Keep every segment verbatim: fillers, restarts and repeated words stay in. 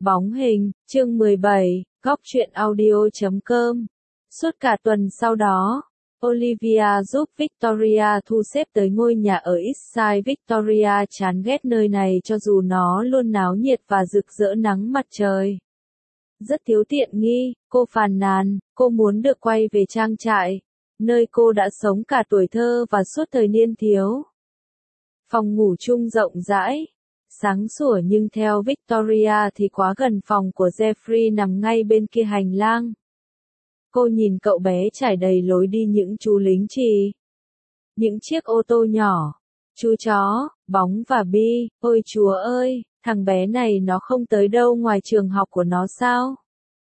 Bóng hình, chương mười bảy, góc truyện audio chấm com. Suốt cả tuần sau đó, Olivia giúp Victoria thu xếp tới ngôi nhà ở Eastside. Victoria chán ghét nơi này cho dù nó luôn náo nhiệt và rực rỡ nắng mặt trời. Rất thiếu tiện nghi, cô phàn nàn, cô muốn được quay về trang trại, nơi cô đã sống cả tuổi thơ và suốt thời niên thiếu. Phòng ngủ chung rộng rãi, sáng sủa nhưng theo Victoria thì quá gần phòng của Jeffrey nằm ngay bên kia hành lang. Cô nhìn cậu bé trải đầy lối đi những chú lính trì, những chiếc ô tô nhỏ, chú chó, bóng và bi. Ôi chúa ơi, thằng bé này nó không tới đâu ngoài trường học của nó sao?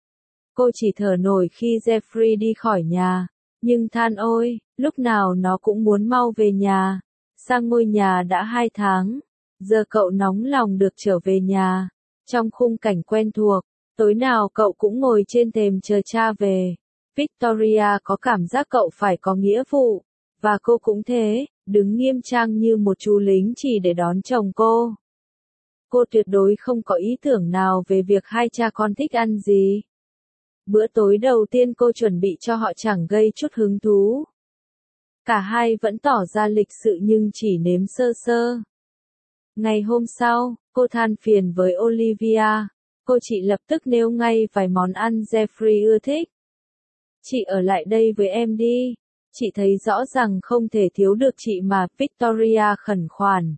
Cô chỉ thở nổi khi Jeffrey đi khỏi nhà, nhưng than ôi, lúc nào nó cũng muốn mau về nhà. Sang ngôi nhà đã hai tháng, giờ cậu nóng lòng được trở về nhà. Trong khung cảnh quen thuộc, tối nào cậu cũng ngồi trên thềm chờ cha về. Victoria có cảm giác cậu phải có nghĩa vụ, và cô cũng thế, đứng nghiêm trang như một chú lính chỉ để đón chồng cô. Cô tuyệt đối không có ý tưởng nào về việc hai cha con thích ăn gì. Bữa tối đầu tiên cô chuẩn bị cho họ chẳng gây chút hứng thú. Cả hai vẫn tỏ ra lịch sự nhưng chỉ nếm sơ sơ. Ngày hôm sau, cô than phiền với Olivia. Cô chị lập tức nêu ngay vài món ăn Jeffrey ưa thích. Chị ở lại đây với em đi. Chị thấy rõ ràng không thể thiếu được chị mà, Victoria khẩn khoản.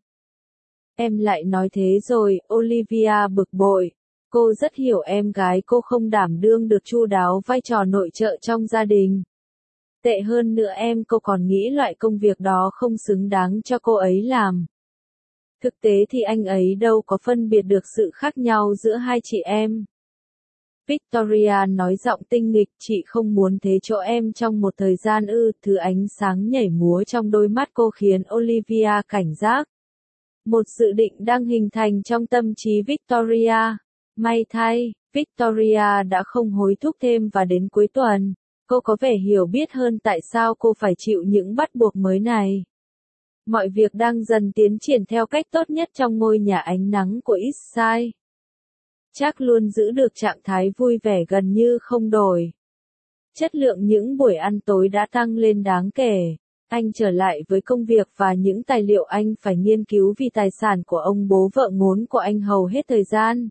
Em lại nói thế rồi, Olivia bực bội. Cô rất hiểu em gái cô không đảm đương được chu đáo vai trò nội trợ trong gia đình. Tệ hơn nữa em cô còn nghĩ loại công việc đó không xứng đáng cho cô ấy làm. Thực tế thì anh ấy đâu có phân biệt được sự khác nhau giữa hai chị em. Victoria nói giọng tinh nghịch, chị không muốn thế chỗ em trong một thời gian ư. Thứ ánh sáng nhảy múa trong đôi mắt cô khiến Olivia cảnh giác. Một dự định đang hình thành trong tâm trí Victoria. May thay, Victoria đã không hối thúc thêm và đến cuối tuần, cô có vẻ hiểu biết hơn tại sao cô phải chịu những bắt buộc mới này. Mọi việc đang dần tiến triển theo cách tốt nhất trong ngôi nhà ánh nắng của Eastside. Jack luôn giữ được trạng thái vui vẻ gần như không đổi. Chất lượng những buổi ăn tối đã tăng lên đáng kể. Anh trở lại với công việc và những tài liệu anh phải nghiên cứu vì tài sản của ông bố vợ ngốn của anh hầu hết thời gian.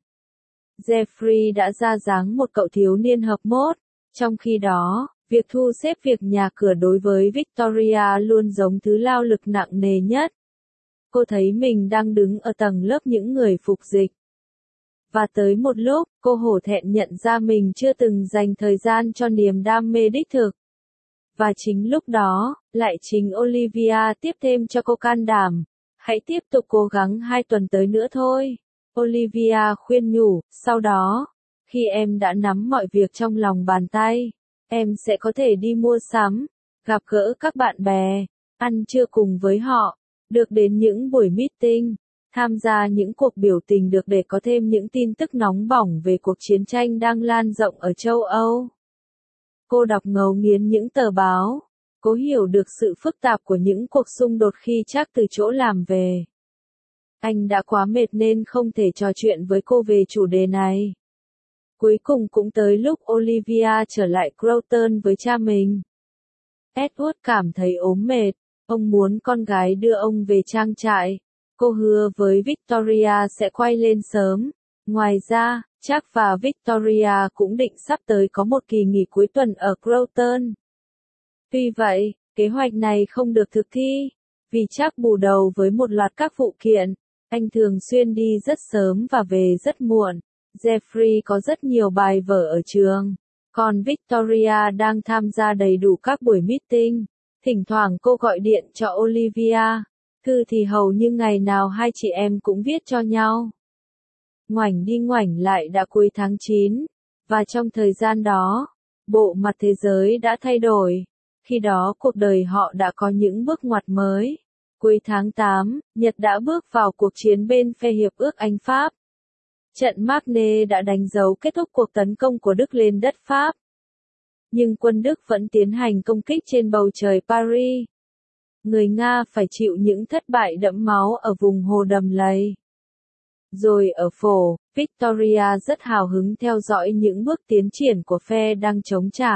Jeffrey đã ra dáng một cậu thiếu niên hợp mốt. Trong khi đó, việc thu xếp việc nhà cửa đối với Victoria luôn giống thứ lao lực nặng nề nhất. Cô thấy mình đang đứng ở tầng lớp những người phục dịch. Và tới một lúc, cô hổ thẹn nhận ra mình chưa từng dành thời gian cho niềm đam mê đích thực. Và chính lúc đó, lại chính Olivia tiếp thêm cho cô can đảm. Hãy tiếp tục cố gắng hai tuần tới nữa thôi. Olivia khuyên nhủ, sau đó, khi em đã nắm mọi việc trong lòng bàn tay, em sẽ có thể đi mua sắm, gặp gỡ các bạn bè, ăn trưa cùng với họ, được đến những buổi meeting, tham gia những cuộc biểu tình được để có thêm những tin tức nóng bỏng về cuộc chiến tranh đang lan rộng ở châu Âu. Cô đọc ngấu nghiến những tờ báo, cố hiểu được sự phức tạp của những cuộc xung đột khi Jack từ chỗ làm về. Anh đã quá mệt nên không thể trò chuyện với cô về chủ đề này. Cuối cùng cũng tới lúc Olivia trở lại Groton với cha mình. Edward cảm thấy ốm mệt, ông muốn con gái đưa ông về trang trại. Cô hứa với Victoria sẽ quay lên sớm. Ngoài ra, Jack và Victoria cũng định sắp tới có một kỳ nghỉ cuối tuần ở Groton. Tuy vậy, kế hoạch này không được thực thi, vì Jack bù đầu với một loạt các vụ kiện. Anh thường xuyên đi rất sớm và về rất muộn. Jeffrey có rất nhiều bài vở ở trường, còn Victoria đang tham gia đầy đủ các buổi meeting. Thỉnh thoảng cô gọi điện cho Olivia. Thư thì hầu như ngày nào hai chị em cũng viết cho nhau. Ngoảnh đi ngoảnh lại đã cuối tháng chín, và trong thời gian đó, bộ mặt thế giới đã thay đổi. Khi đó cuộc đời họ đã có những bước ngoặt mới. Cuối tháng tám, Nhật đã bước vào cuộc chiến bên phe Hiệp ước Anh-Pháp. Trận Marne đã đánh dấu kết thúc cuộc tấn công của Đức lên đất Pháp. Nhưng quân Đức vẫn tiến hành công kích trên bầu trời Paris. Người Nga phải chịu những thất bại đẫm máu ở vùng hồ Đầm Lầy. Rồi ở Phổ, Victoria rất hào hứng theo dõi những bước tiến triển của phe đang chống trả.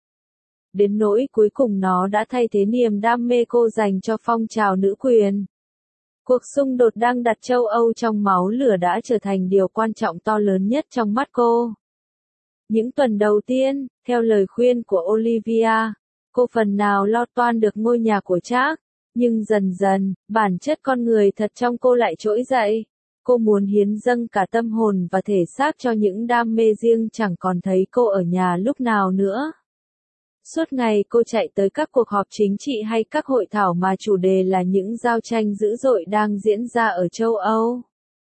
Đến nỗi cuối cùng nó đã thay thế niềm đam mê cô dành cho phong trào nữ quyền. Cuộc xung đột đang đặt châu Âu trong máu lửa đã trở thành điều quan trọng to lớn nhất trong mắt cô. Những tuần đầu tiên, theo lời khuyên của Olivia, cô phần nào lo toan được ngôi nhà của Charles, nhưng dần dần, bản chất con người thật trong cô lại trỗi dậy. Cô muốn hiến dâng cả tâm hồn và thể xác cho những đam mê riêng, chẳng còn thấy cô ở nhà lúc nào nữa. Suốt ngày cô chạy tới các cuộc họp chính trị hay các hội thảo mà chủ đề là những giao tranh dữ dội đang diễn ra ở châu Âu.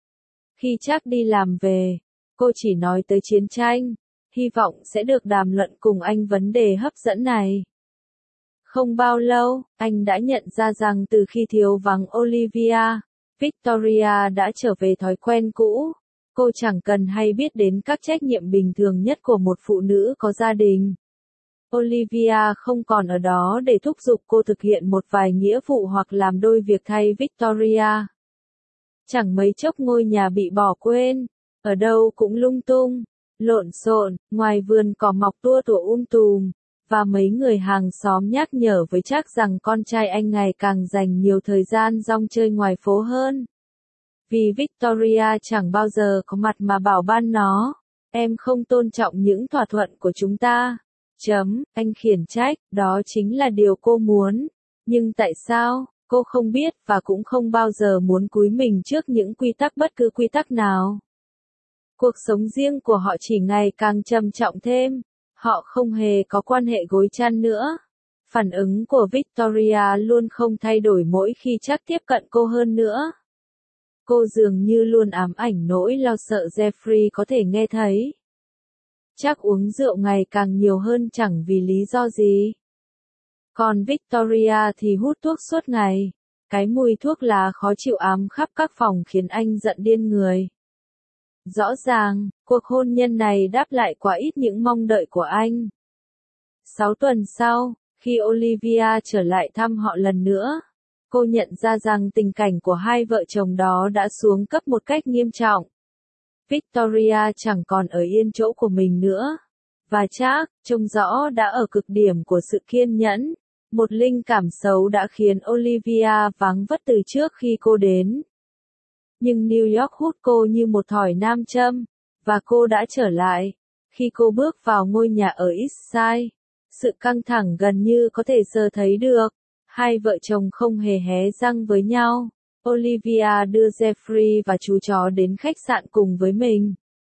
Khi Charles đi làm về, cô chỉ nói tới chiến tranh, hy vọng sẽ được đàm luận cùng anh vấn đề hấp dẫn này. Không bao lâu, anh đã nhận ra rằng từ khi thiếu vắng Olivia, Victoria đã trở về thói quen cũ. Cô chẳng cần hay biết đến các trách nhiệm bình thường nhất của một phụ nữ có gia đình. Olivia không còn ở đó để thúc giục cô thực hiện một vài nghĩa vụ hoặc làm đôi việc thay Victoria. Chẳng mấy chốc ngôi nhà bị bỏ quên, ở đâu cũng lung tung, lộn xộn, ngoài vườn cỏ mọc tua tủa um tùm, và mấy người hàng xóm nhắc nhở với Charles rằng con trai anh ngày càng dành nhiều thời gian rong chơi ngoài phố hơn. Vì Victoria chẳng bao giờ có mặt mà bảo ban nó, em không tôn trọng những thỏa thuận của chúng ta. Chấm, anh khiển trách, đó chính là điều cô muốn. Nhưng tại sao, cô không biết và cũng không bao giờ muốn cúi mình trước những quy tắc bất cứ quy tắc nào. Cuộc sống riêng của họ chỉ ngày càng trầm trọng thêm. Họ không hề có quan hệ gối chăn nữa. Phản ứng của Victoria luôn không thay đổi mỗi khi Charles tiếp cận cô hơn nữa. Cô dường như luôn ám ảnh nỗi lo sợ Jeffrey có thể nghe thấy. Charles uống rượu ngày càng nhiều hơn chẳng vì lý do gì. Còn Victoria thì hút thuốc suốt ngày. Cái mùi thuốc lá khó chịu ám khắp các phòng khiến anh giận điên người. Rõ ràng, cuộc hôn nhân này đáp lại quá ít những mong đợi của anh. Sáu tuần sau, khi Olivia trở lại thăm họ lần nữa, cô nhận ra rằng tình cảnh của hai vợ chồng đó đã xuống cấp một cách nghiêm trọng. Victoria chẳng còn ở yên chỗ của mình nữa. Và Charles, trông rõ đã ở cực điểm của sự kiên nhẫn. Một linh cảm xấu đã khiến Olivia vắng vất từ trước khi cô đến. Nhưng New York hút cô như một thỏi nam châm, và cô đã trở lại. Khi cô bước vào ngôi nhà ở East Side, sự căng thẳng gần như có thể sờ thấy được. Hai vợ chồng không hề hé răng với nhau. Olivia đưa Jeffrey và chú chó đến khách sạn cùng với mình.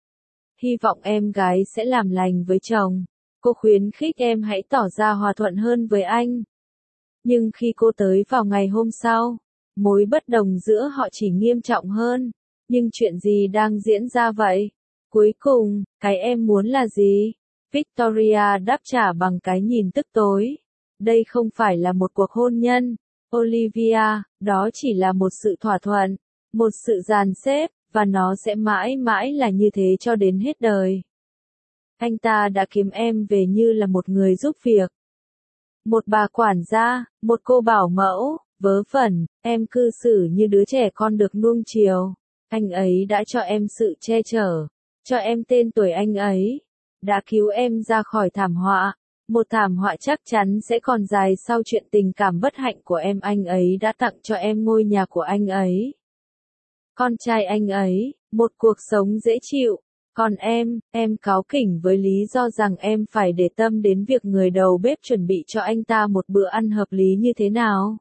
Hy vọng em gái sẽ làm lành với chồng. Cô khuyến khích em hãy tỏ ra hòa thuận hơn với anh. Nhưng khi cô tới vào ngày hôm sau, mối bất đồng giữa họ chỉ nghiêm trọng hơn. Nhưng chuyện gì đang diễn ra vậy? Cuối cùng, cái em muốn là gì? Victoria đáp trả bằng cái nhìn tức tối. Đây không phải là một cuộc hôn nhân. Olivia, đó chỉ là một sự thỏa thuận, một sự dàn xếp, và nó sẽ mãi mãi là như thế cho đến hết đời. Anh ta đã kiếm em về như là một người giúp việc. Một bà quản gia, một cô bảo mẫu, vớ vẩn, em cư xử như đứa trẻ con được nuông chiều. Anh ấy đã cho em sự che chở, cho em tên tuổi anh ấy, đã cứu em ra khỏi thảm họa. Một thảm họa chắc chắn sẽ còn dài sau chuyện tình cảm bất hạnh của em. Anh ấy đã tặng cho em ngôi nhà của anh ấy, con trai anh ấy, một cuộc sống dễ chịu. Còn em, em cáu kỉnh với lý do rằng em phải để tâm đến việc người đầu bếp chuẩn bị cho anh ta một bữa ăn hợp lý như thế nào.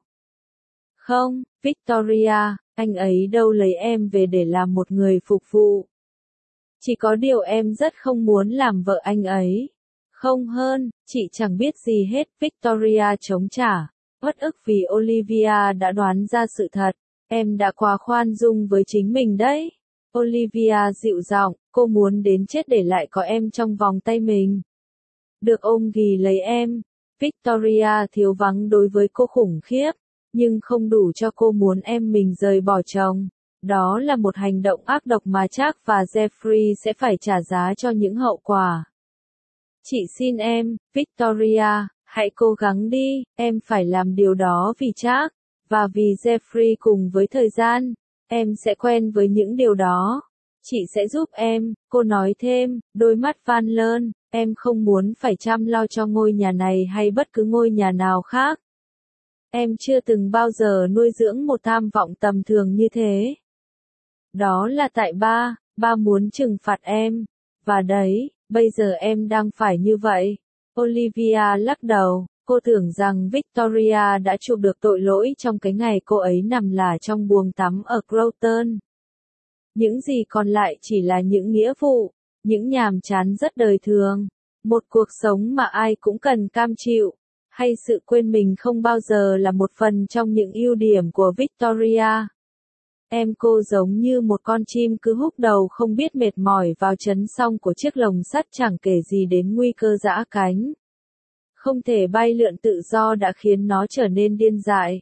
Không, Victoria, anh ấy đâu lấy em về để làm một người phục vụ. Chỉ có điều em rất không muốn làm vợ anh ấy. Không hơn, chị chẳng biết gì hết. Victoria chống trả, uất ức vì Olivia đã đoán ra sự thật. Em đã quá khoan dung với chính mình đấy. Olivia dịu giọng, cô muốn đến chết để lại có em trong vòng tay mình. Được ôm ghì lấy em. Victoria thiếu vắng đối với cô khủng khiếp, nhưng không đủ cho cô muốn em mình rời bỏ chồng. Đó là một hành động ác độc mà Charles và Jeffrey sẽ phải trả giá cho những hậu quả. Chị xin em, Victoria, hãy cố gắng đi, em phải làm điều đó vì Charles, và vì Jeffrey. Cùng với thời gian, em sẽ quen với những điều đó. Chị sẽ giúp em, cô nói thêm, đôi mắt van lơn, em không muốn phải chăm lo cho ngôi nhà này hay bất cứ ngôi nhà nào khác. Em chưa từng bao giờ nuôi dưỡng một tham vọng tầm thường như thế. Đó là tại ba, ba muốn trừng phạt em. Và đấy, bây giờ em đang phải như vậy. Olivia lắc đầu, cô tưởng rằng Victoria đã chịu được tội lỗi trong cái ngày cô ấy nằm lả trong buồng tắm ở Groton. Những gì còn lại chỉ là những nghĩa vụ, những nhàm chán rất đời thường, một cuộc sống mà ai cũng cần cam chịu, hay sự quên mình không bao giờ là một phần trong những ưu điểm của Victoria. Em cô giống như một con chim cứ húc đầu không biết mệt mỏi vào chấn song của chiếc lồng sắt chẳng kể gì đến nguy cơ giã cánh. Không thể bay lượn tự do đã khiến nó trở nên điên dại.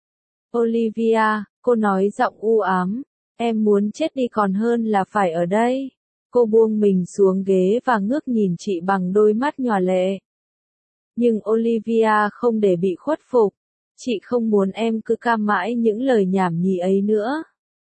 Olivia, cô nói giọng u ám, em muốn chết đi còn hơn là phải ở đây. Cô buông mình xuống ghế và ngước nhìn chị bằng đôi mắt nhòa lệ. Nhưng Olivia không để bị khuất phục. Chị không muốn em cứ cam mãi những lời nhảm nhí ấy nữa.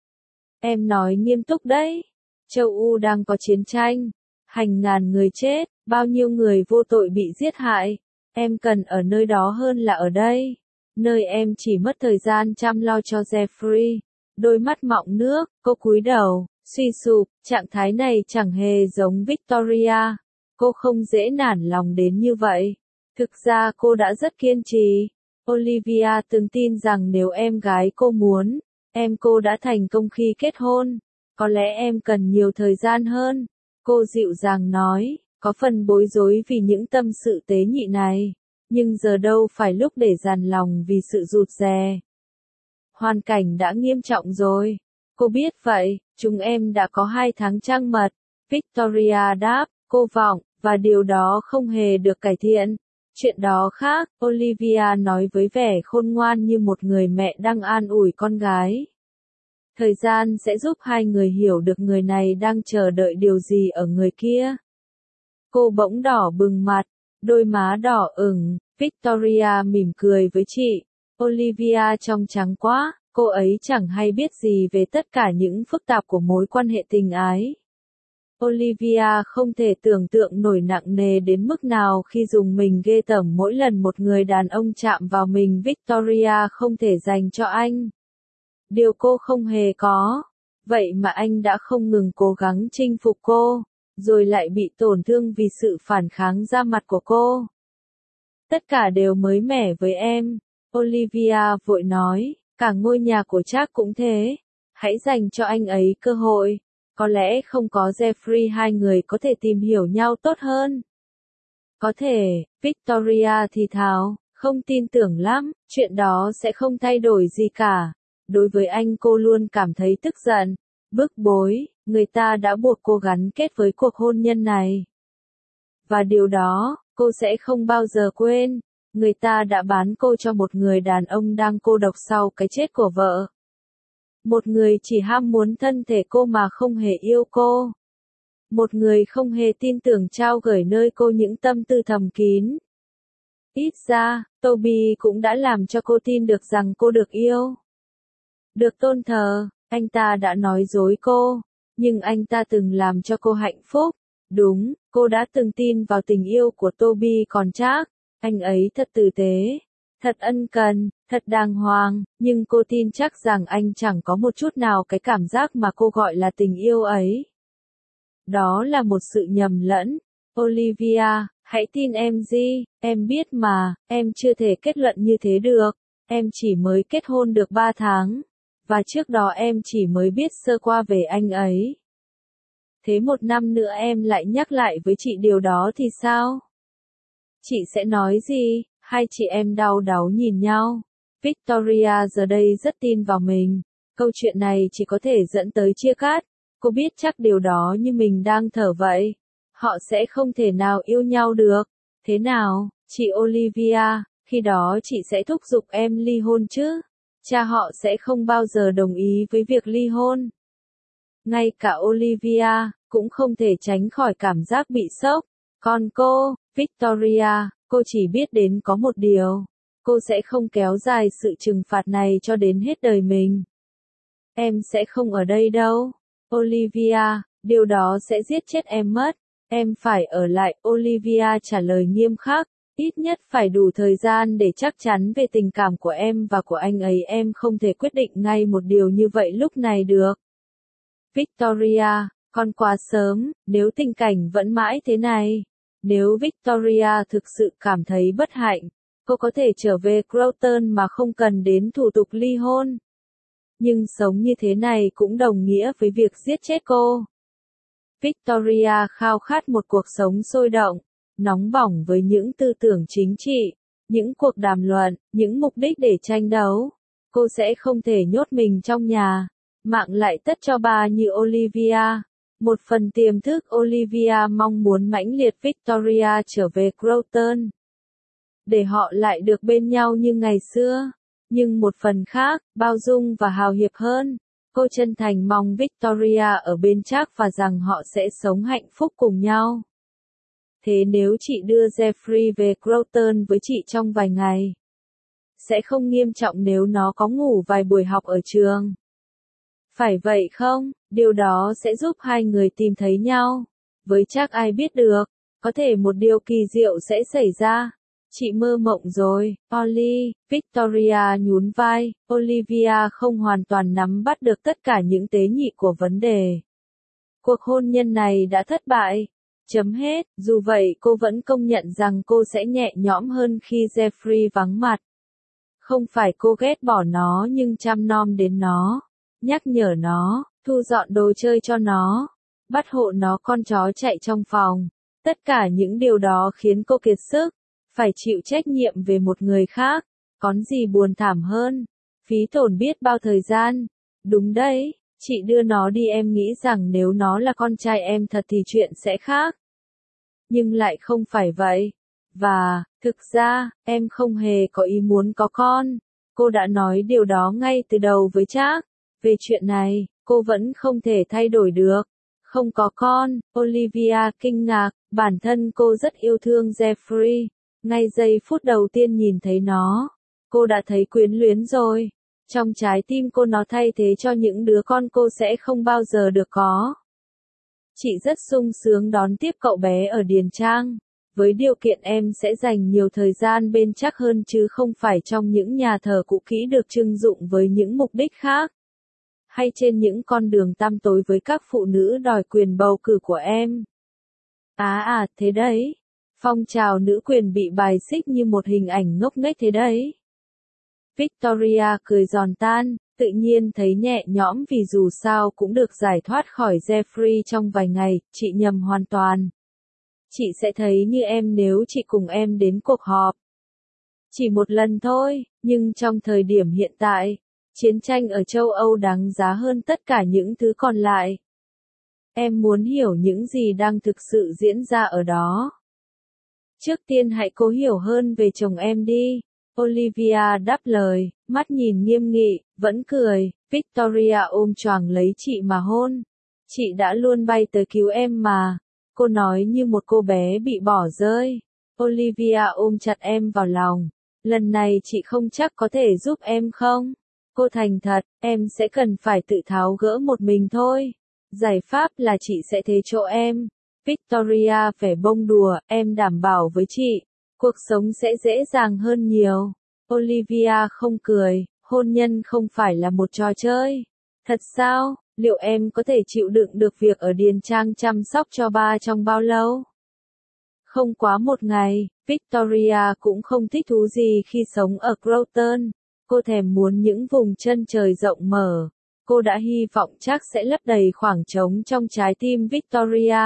Em nói nghiêm túc đấy. Châu Âu đang có chiến tranh. Hàng ngàn người chết, bao nhiêu người vô tội bị giết hại. Em cần ở nơi đó hơn là ở đây. Nơi em chỉ mất thời gian chăm lo cho Jeffrey. Đôi mắt mọng nước, cô cúi đầu, suy sụp, trạng thái này chẳng hề giống Victoria. Cô không dễ nản lòng đến như vậy. Thực ra cô đã rất kiên trì. Olivia từng tin rằng nếu em gái cô muốn, em cô đã thành công khi kết hôn. Có lẽ em cần nhiều thời gian hơn. Cô dịu dàng nói, có phần bối rối vì những tâm sự tế nhị này. Nhưng giờ đâu phải lúc để dằn lòng vì sự rụt rè. Hoàn cảnh đã nghiêm trọng rồi. Cô biết vậy, chúng em đã có hai tháng trăng mật. Victoria đáp, cô vọng, và điều đó không hề được cải thiện. Chuyện đó khác, Olivia nói với vẻ khôn ngoan như một người mẹ đang an ủi con gái. Thời gian sẽ giúp hai người hiểu được người này đang chờ đợi điều gì ở người kia. Cô bỗng đỏ bừng mặt, đôi má đỏ ửng, Victoria mỉm cười với chị. Olivia trông trắng quá, cô ấy chẳng hay biết gì về tất cả những phức tạp của mối quan hệ tình ái. Olivia không thể tưởng tượng nổi nặng nề đến mức nào khi dùng mình ghê tởm mỗi lần một người đàn ông chạm vào mình Victoria không thể dành cho anh. Điều cô không hề có. Vậy mà anh đã không ngừng cố gắng chinh phục cô, rồi lại bị tổn thương vì sự phản kháng ra mặt của cô. Tất cả đều mới mẻ với em. Olivia vội nói, cả ngôi nhà của Jack cũng thế. Hãy dành cho anh ấy cơ hội. Có lẽ không có Jeffrey hai người có thể tìm hiểu nhau tốt hơn. Có thể, Victoria thì thào, không tin tưởng lắm, chuyện đó sẽ không thay đổi gì cả. Đối với anh cô luôn cảm thấy tức giận, bức bối, người ta đã buộc cô gắn kết với cuộc hôn nhân này. Và điều đó, cô sẽ không bao giờ quên. Người ta đã bán cô cho một người đàn ông đang cô độc sau cái chết của vợ. Một người chỉ ham muốn thân thể cô mà không hề yêu cô. Một người không hề tin tưởng trao gửi nơi cô những tâm tư thầm kín. Ít ra, Toby cũng đã làm cho cô tin được rằng cô được yêu. Được tôn thờ, anh ta đã nói dối cô, nhưng anh ta từng làm cho cô hạnh phúc. Đúng, cô đã từng tin vào tình yêu của Toby còn chắc. Anh ấy thật tử tế, thật ân cần, thật đàng hoàng, nhưng cô tin chắc rằng anh chẳng có một chút nào cái cảm giác mà cô gọi là tình yêu ấy. Đó là một sự nhầm lẫn. Olivia, hãy tin em Di, em biết mà, em chưa thể kết luận như thế được. Em chỉ mới kết hôn được ba tháng, và trước đó em chỉ mới biết sơ qua về anh ấy. Thế một năm nữa em lại nhắc lại với chị điều đó thì sao? Chị sẽ nói gì? Hai chị em đau đáu nhìn nhau. Victoria giờ đây rất tin vào mình. Câu chuyện này chỉ có thể dẫn tới chia cắt. Cô biết chắc điều đó như mình đang thở vậy. Họ sẽ không thể nào yêu nhau được. Thế nào, chị Olivia, khi đó chị sẽ thúc giục em ly hôn chứ? Cha họ sẽ không bao giờ đồng ý với việc ly hôn. Ngay cả Olivia, cũng không thể tránh khỏi cảm giác bị sốc. Còn cô, Victoria, cô chỉ biết đến có một điều. Cô sẽ không kéo dài sự trừng phạt này cho đến hết đời mình. Em sẽ không ở đây đâu. Olivia, điều đó sẽ giết chết em mất. Em phải ở lại, Olivia trả lời nghiêm khắc. Ít nhất phải đủ thời gian để chắc chắn về tình cảm của em và của anh ấy. Em không thể quyết định ngay một điều như vậy lúc này được. Victoria, còn quá sớm, nếu tình cảnh vẫn mãi thế này. Nếu Victoria thực sự cảm thấy bất hạnh, cô có thể trở về Groton mà không cần đến thủ tục ly hôn. Nhưng sống như thế này cũng đồng nghĩa với việc giết chết cô. Victoria khao khát một cuộc sống sôi động, nóng bỏng với những tư tưởng chính trị, những cuộc đàm luận, những mục đích để tranh đấu. Cô sẽ không thể nhốt mình trong nhà, mạng lại tất cho bà như Olivia. Một phần tiềm thức Olivia mong muốn mãnh liệt Victoria trở về Groton, để họ lại được bên nhau như ngày xưa. Nhưng một phần khác, bao dung và hào hiệp hơn, cô chân thành mong Victoria ở bên Jack và rằng họ sẽ sống hạnh phúc cùng nhau. Thế nếu chị đưa Jeffrey về Groton với chị trong vài ngày, sẽ không nghiêm trọng nếu nó có ngủ vài buổi học ở trường. Phải vậy không? Điều đó sẽ giúp hai người tìm thấy nhau. Với Jack ai biết được, có thể một điều kỳ diệu sẽ xảy ra. Chị mơ mộng rồi, Polly. Victoria nhún vai. Olivia không hoàn toàn nắm bắt được tất cả những tế nhị của vấn đề. Cuộc hôn nhân này đã thất bại. Chấm hết. Dù vậy cô vẫn công nhận rằng cô sẽ nhẹ nhõm hơn khi Jeffrey vắng mặt. Không phải cô ghét bỏ nó nhưng chăm nom đến nó, nhắc nhở nó, thu dọn đồ chơi cho nó, bắt hộ nó con chó chạy trong phòng. Tất cả những điều đó khiến cô kiệt sức. Phải chịu trách nhiệm về một người khác, có gì buồn thảm hơn, phí tổn biết bao thời gian. Đúng đấy, chị đưa nó đi, em nghĩ rằng nếu nó là con trai em thật thì chuyện sẽ khác. Nhưng lại không phải vậy. Và, thực ra, em không hề có ý muốn có con. Cô đã nói điều đó ngay từ đầu với Jack. Về chuyện này, cô vẫn không thể thay đổi được. Không có con, Olivia kinh ngạc, bản thân cô rất yêu thương Jeffrey. Ngay giây phút đầu tiên nhìn thấy nó, cô đã thấy quyến luyến rồi. Trong trái tim cô nó thay thế cho những đứa con cô sẽ không bao giờ được có. Chị rất sung sướng đón tiếp cậu bé ở Điền Trang, với điều kiện em sẽ dành nhiều thời gian bên Jack hơn chứ không phải trong những nhà thờ cũ kỹ được trưng dụng với những mục đích khác. Hay trên những con đường tăm tối với các phụ nữ đòi quyền bầu cử của em. À à, thế đấy. Phong trào nữ quyền bị bài xích như một hình ảnh ngốc nghếch thế đấy. Victoria cười giòn tan, tự nhiên thấy nhẹ nhõm vì dù sao cũng được giải thoát khỏi Jeffrey trong vài ngày. Chị nhầm hoàn toàn. Chị sẽ thấy như em nếu chị cùng em đến cuộc họp. Chỉ một lần thôi, nhưng trong thời điểm hiện tại, chiến tranh ở châu Âu đáng giá hơn tất cả những thứ còn lại. Em muốn hiểu những gì đang thực sự diễn ra ở đó. Trước tiên hãy cố hiểu hơn về chồng em đi. Olivia đáp lời, mắt nhìn nghiêm nghị, vẫn cười. Victoria ôm choàng lấy chị mà hôn. Chị đã luôn bay tới cứu em mà. Cô nói như một cô bé bị bỏ rơi. Olivia ôm chặt em vào lòng. Lần này chị không chắc có thể giúp em không? Cô thành thật, em sẽ cần phải tự tháo gỡ một mình thôi. Giải pháp là chị sẽ thế chỗ em. Victoria phải bông đùa, em đảm bảo với chị, cuộc sống sẽ dễ dàng hơn nhiều. Olivia không cười, hôn nhân không phải là một trò chơi. Thật sao, liệu em có thể chịu đựng được việc ở Điền Trang chăm sóc cho ba trong bao lâu? Không quá một ngày, Victoria cũng không thích thú gì khi sống ở Groton. Cô thèm muốn những vùng chân trời rộng mở. Cô đã hy vọng chắc sẽ lấp đầy khoảng trống trong trái tim Victoria.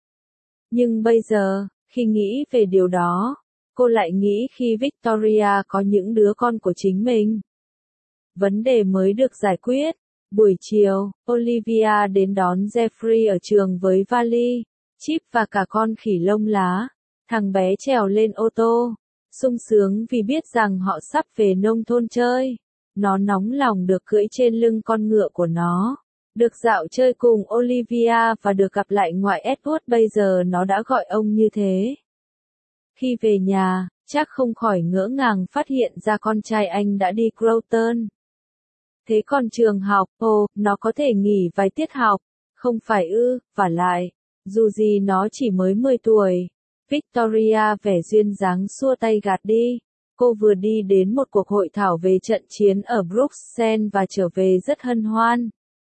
Nhưng bây giờ, khi nghĩ về điều đó, cô lại nghĩ khi Victoria có những đứa con của chính mình. Vấn đề mới được giải quyết. Buổi chiều, Olivia đến đón Jeffrey ở trường với vali, chip và cả con khỉ lông lá. Thằng bé trèo lên ô tô, sung sướng vì biết rằng họ sắp về nông thôn chơi. Nó nóng lòng được cưỡi trên lưng con ngựa của nó, được dạo chơi cùng Olivia và được gặp lại ngoại Edward, bây giờ nó đã gọi ông như thế. Khi về nhà, chắc không khỏi ngỡ ngàng phát hiện ra con trai anh đã đi Groton. Thế còn trường học, ồ, nó có thể nghỉ vài tiết học. Không phải ư, vả lại, dù gì nó chỉ mới mười tuổi. Victoria vẻ duyên dáng xua tay gạt đi. Cô vừa đi đến một cuộc hội thảo về trận chiến ở Bruxelles và trở về rất hân hoan.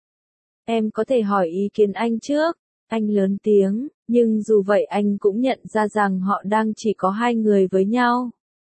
Em có thể hỏi ý kiến anh trước. Anh lớn tiếng, nhưng dù vậy anh cũng nhận ra rằng họ đang chỉ có hai người với nhau.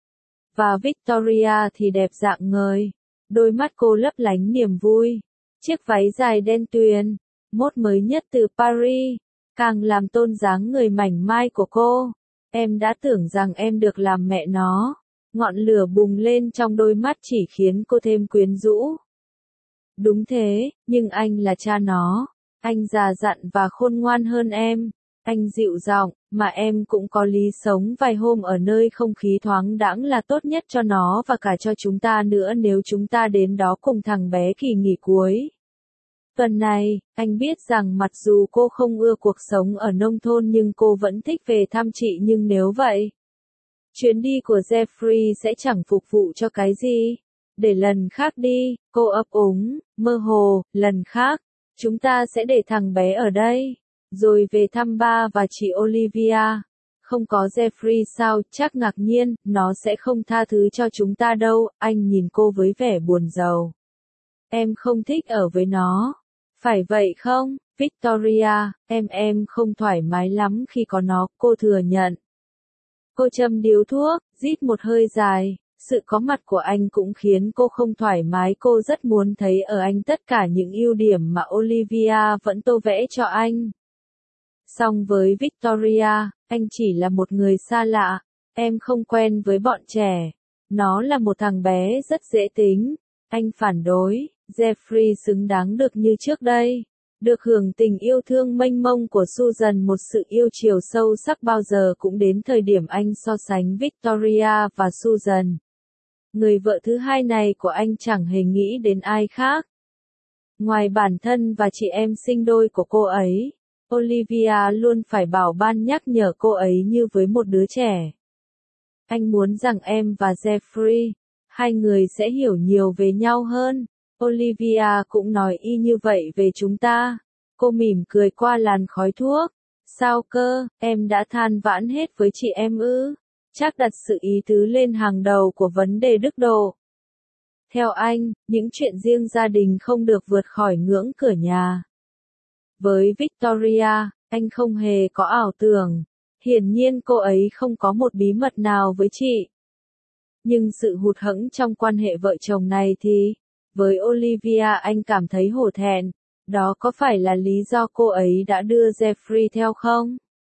Và Victoria thì đẹp rạng ngời. Đôi mắt cô lấp lánh niềm vui. Chiếc váy dài đen tuyền, mốt mới nhất từ Paris, càng làm tôn dáng người mảnh mai của cô. Em đã tưởng rằng em được làm mẹ nó. Ngọn lửa bùng lên trong đôi mắt chỉ khiến cô thêm quyến rũ. Đúng thế, nhưng anh là cha nó. Anh già dặn và khôn ngoan hơn em. Anh dịu giọng, mà em cũng có lý sống vài hôm ở nơi không khí thoáng đãng là tốt nhất cho nó và cả cho chúng ta nữa nếu chúng ta đến đó cùng thằng bé kỳ nghỉ cuối. Tuần này, anh biết rằng mặc dù cô không ưa cuộc sống ở nông thôn nhưng cô vẫn thích về thăm chị nhưng nếu vậy, chuyến đi của Jeffrey sẽ chẳng phục vụ cho cái gì. Để lần khác đi, cô ấp úng, mơ hồ, lần khác, chúng ta sẽ để thằng bé ở đây, rồi về thăm ba và chị Olivia. Không có Jeffrey sao, chắc ngạc nhiên, nó sẽ không tha thứ cho chúng ta đâu, anh nhìn cô với vẻ buồn rầu. Em không thích ở với nó. Phải vậy không, Victoria, em em không thoải mái lắm khi có nó, cô thừa nhận. Cô châm điếu thuốc, rít một hơi dài, sự có mặt của anh cũng khiến cô không thoải mái, cô rất muốn thấy ở anh tất cả những ưu điểm mà Olivia vẫn tô vẽ cho anh. Song với Victoria, anh chỉ là một người xa lạ, em không quen với bọn trẻ. Nó là một thằng bé rất dễ tính. Anh phản đối, Jeffrey xứng đáng được như trước đây. Được hưởng tình yêu thương mênh mông của Susan, một sự yêu chiều sâu sắc bao giờ cũng đến thời điểm anh so sánh Victoria và Susan. Người vợ thứ hai này của anh chẳng hề nghĩ đến ai khác. Ngoài bản thân và chị em sinh đôi của cô ấy, Olivia luôn phải bảo ban nhắc nhở cô ấy như với một đứa trẻ. Anh muốn rằng em và Jeffrey, hai người sẽ hiểu nhiều về nhau hơn. Olivia cũng nói y như vậy về chúng ta. Cô mỉm cười qua làn khói thuốc. Sao cơ, em đã than vãn hết với chị em ư? Chắc đặt sự ý tứ lên hàng đầu của vấn đề đức độ. Theo anh, những chuyện riêng gia đình không được vượt khỏi ngưỡng cửa nhà. Với Victoria, anh không hề có ảo tưởng. Hiển nhiên cô ấy không có một bí mật nào với chị. Nhưng sự hụt hẫng trong quan hệ vợ chồng này thì, với Olivia anh cảm thấy hổ thẹn. Đó có phải là lý do cô ấy đã đưa Jeffrey theo không?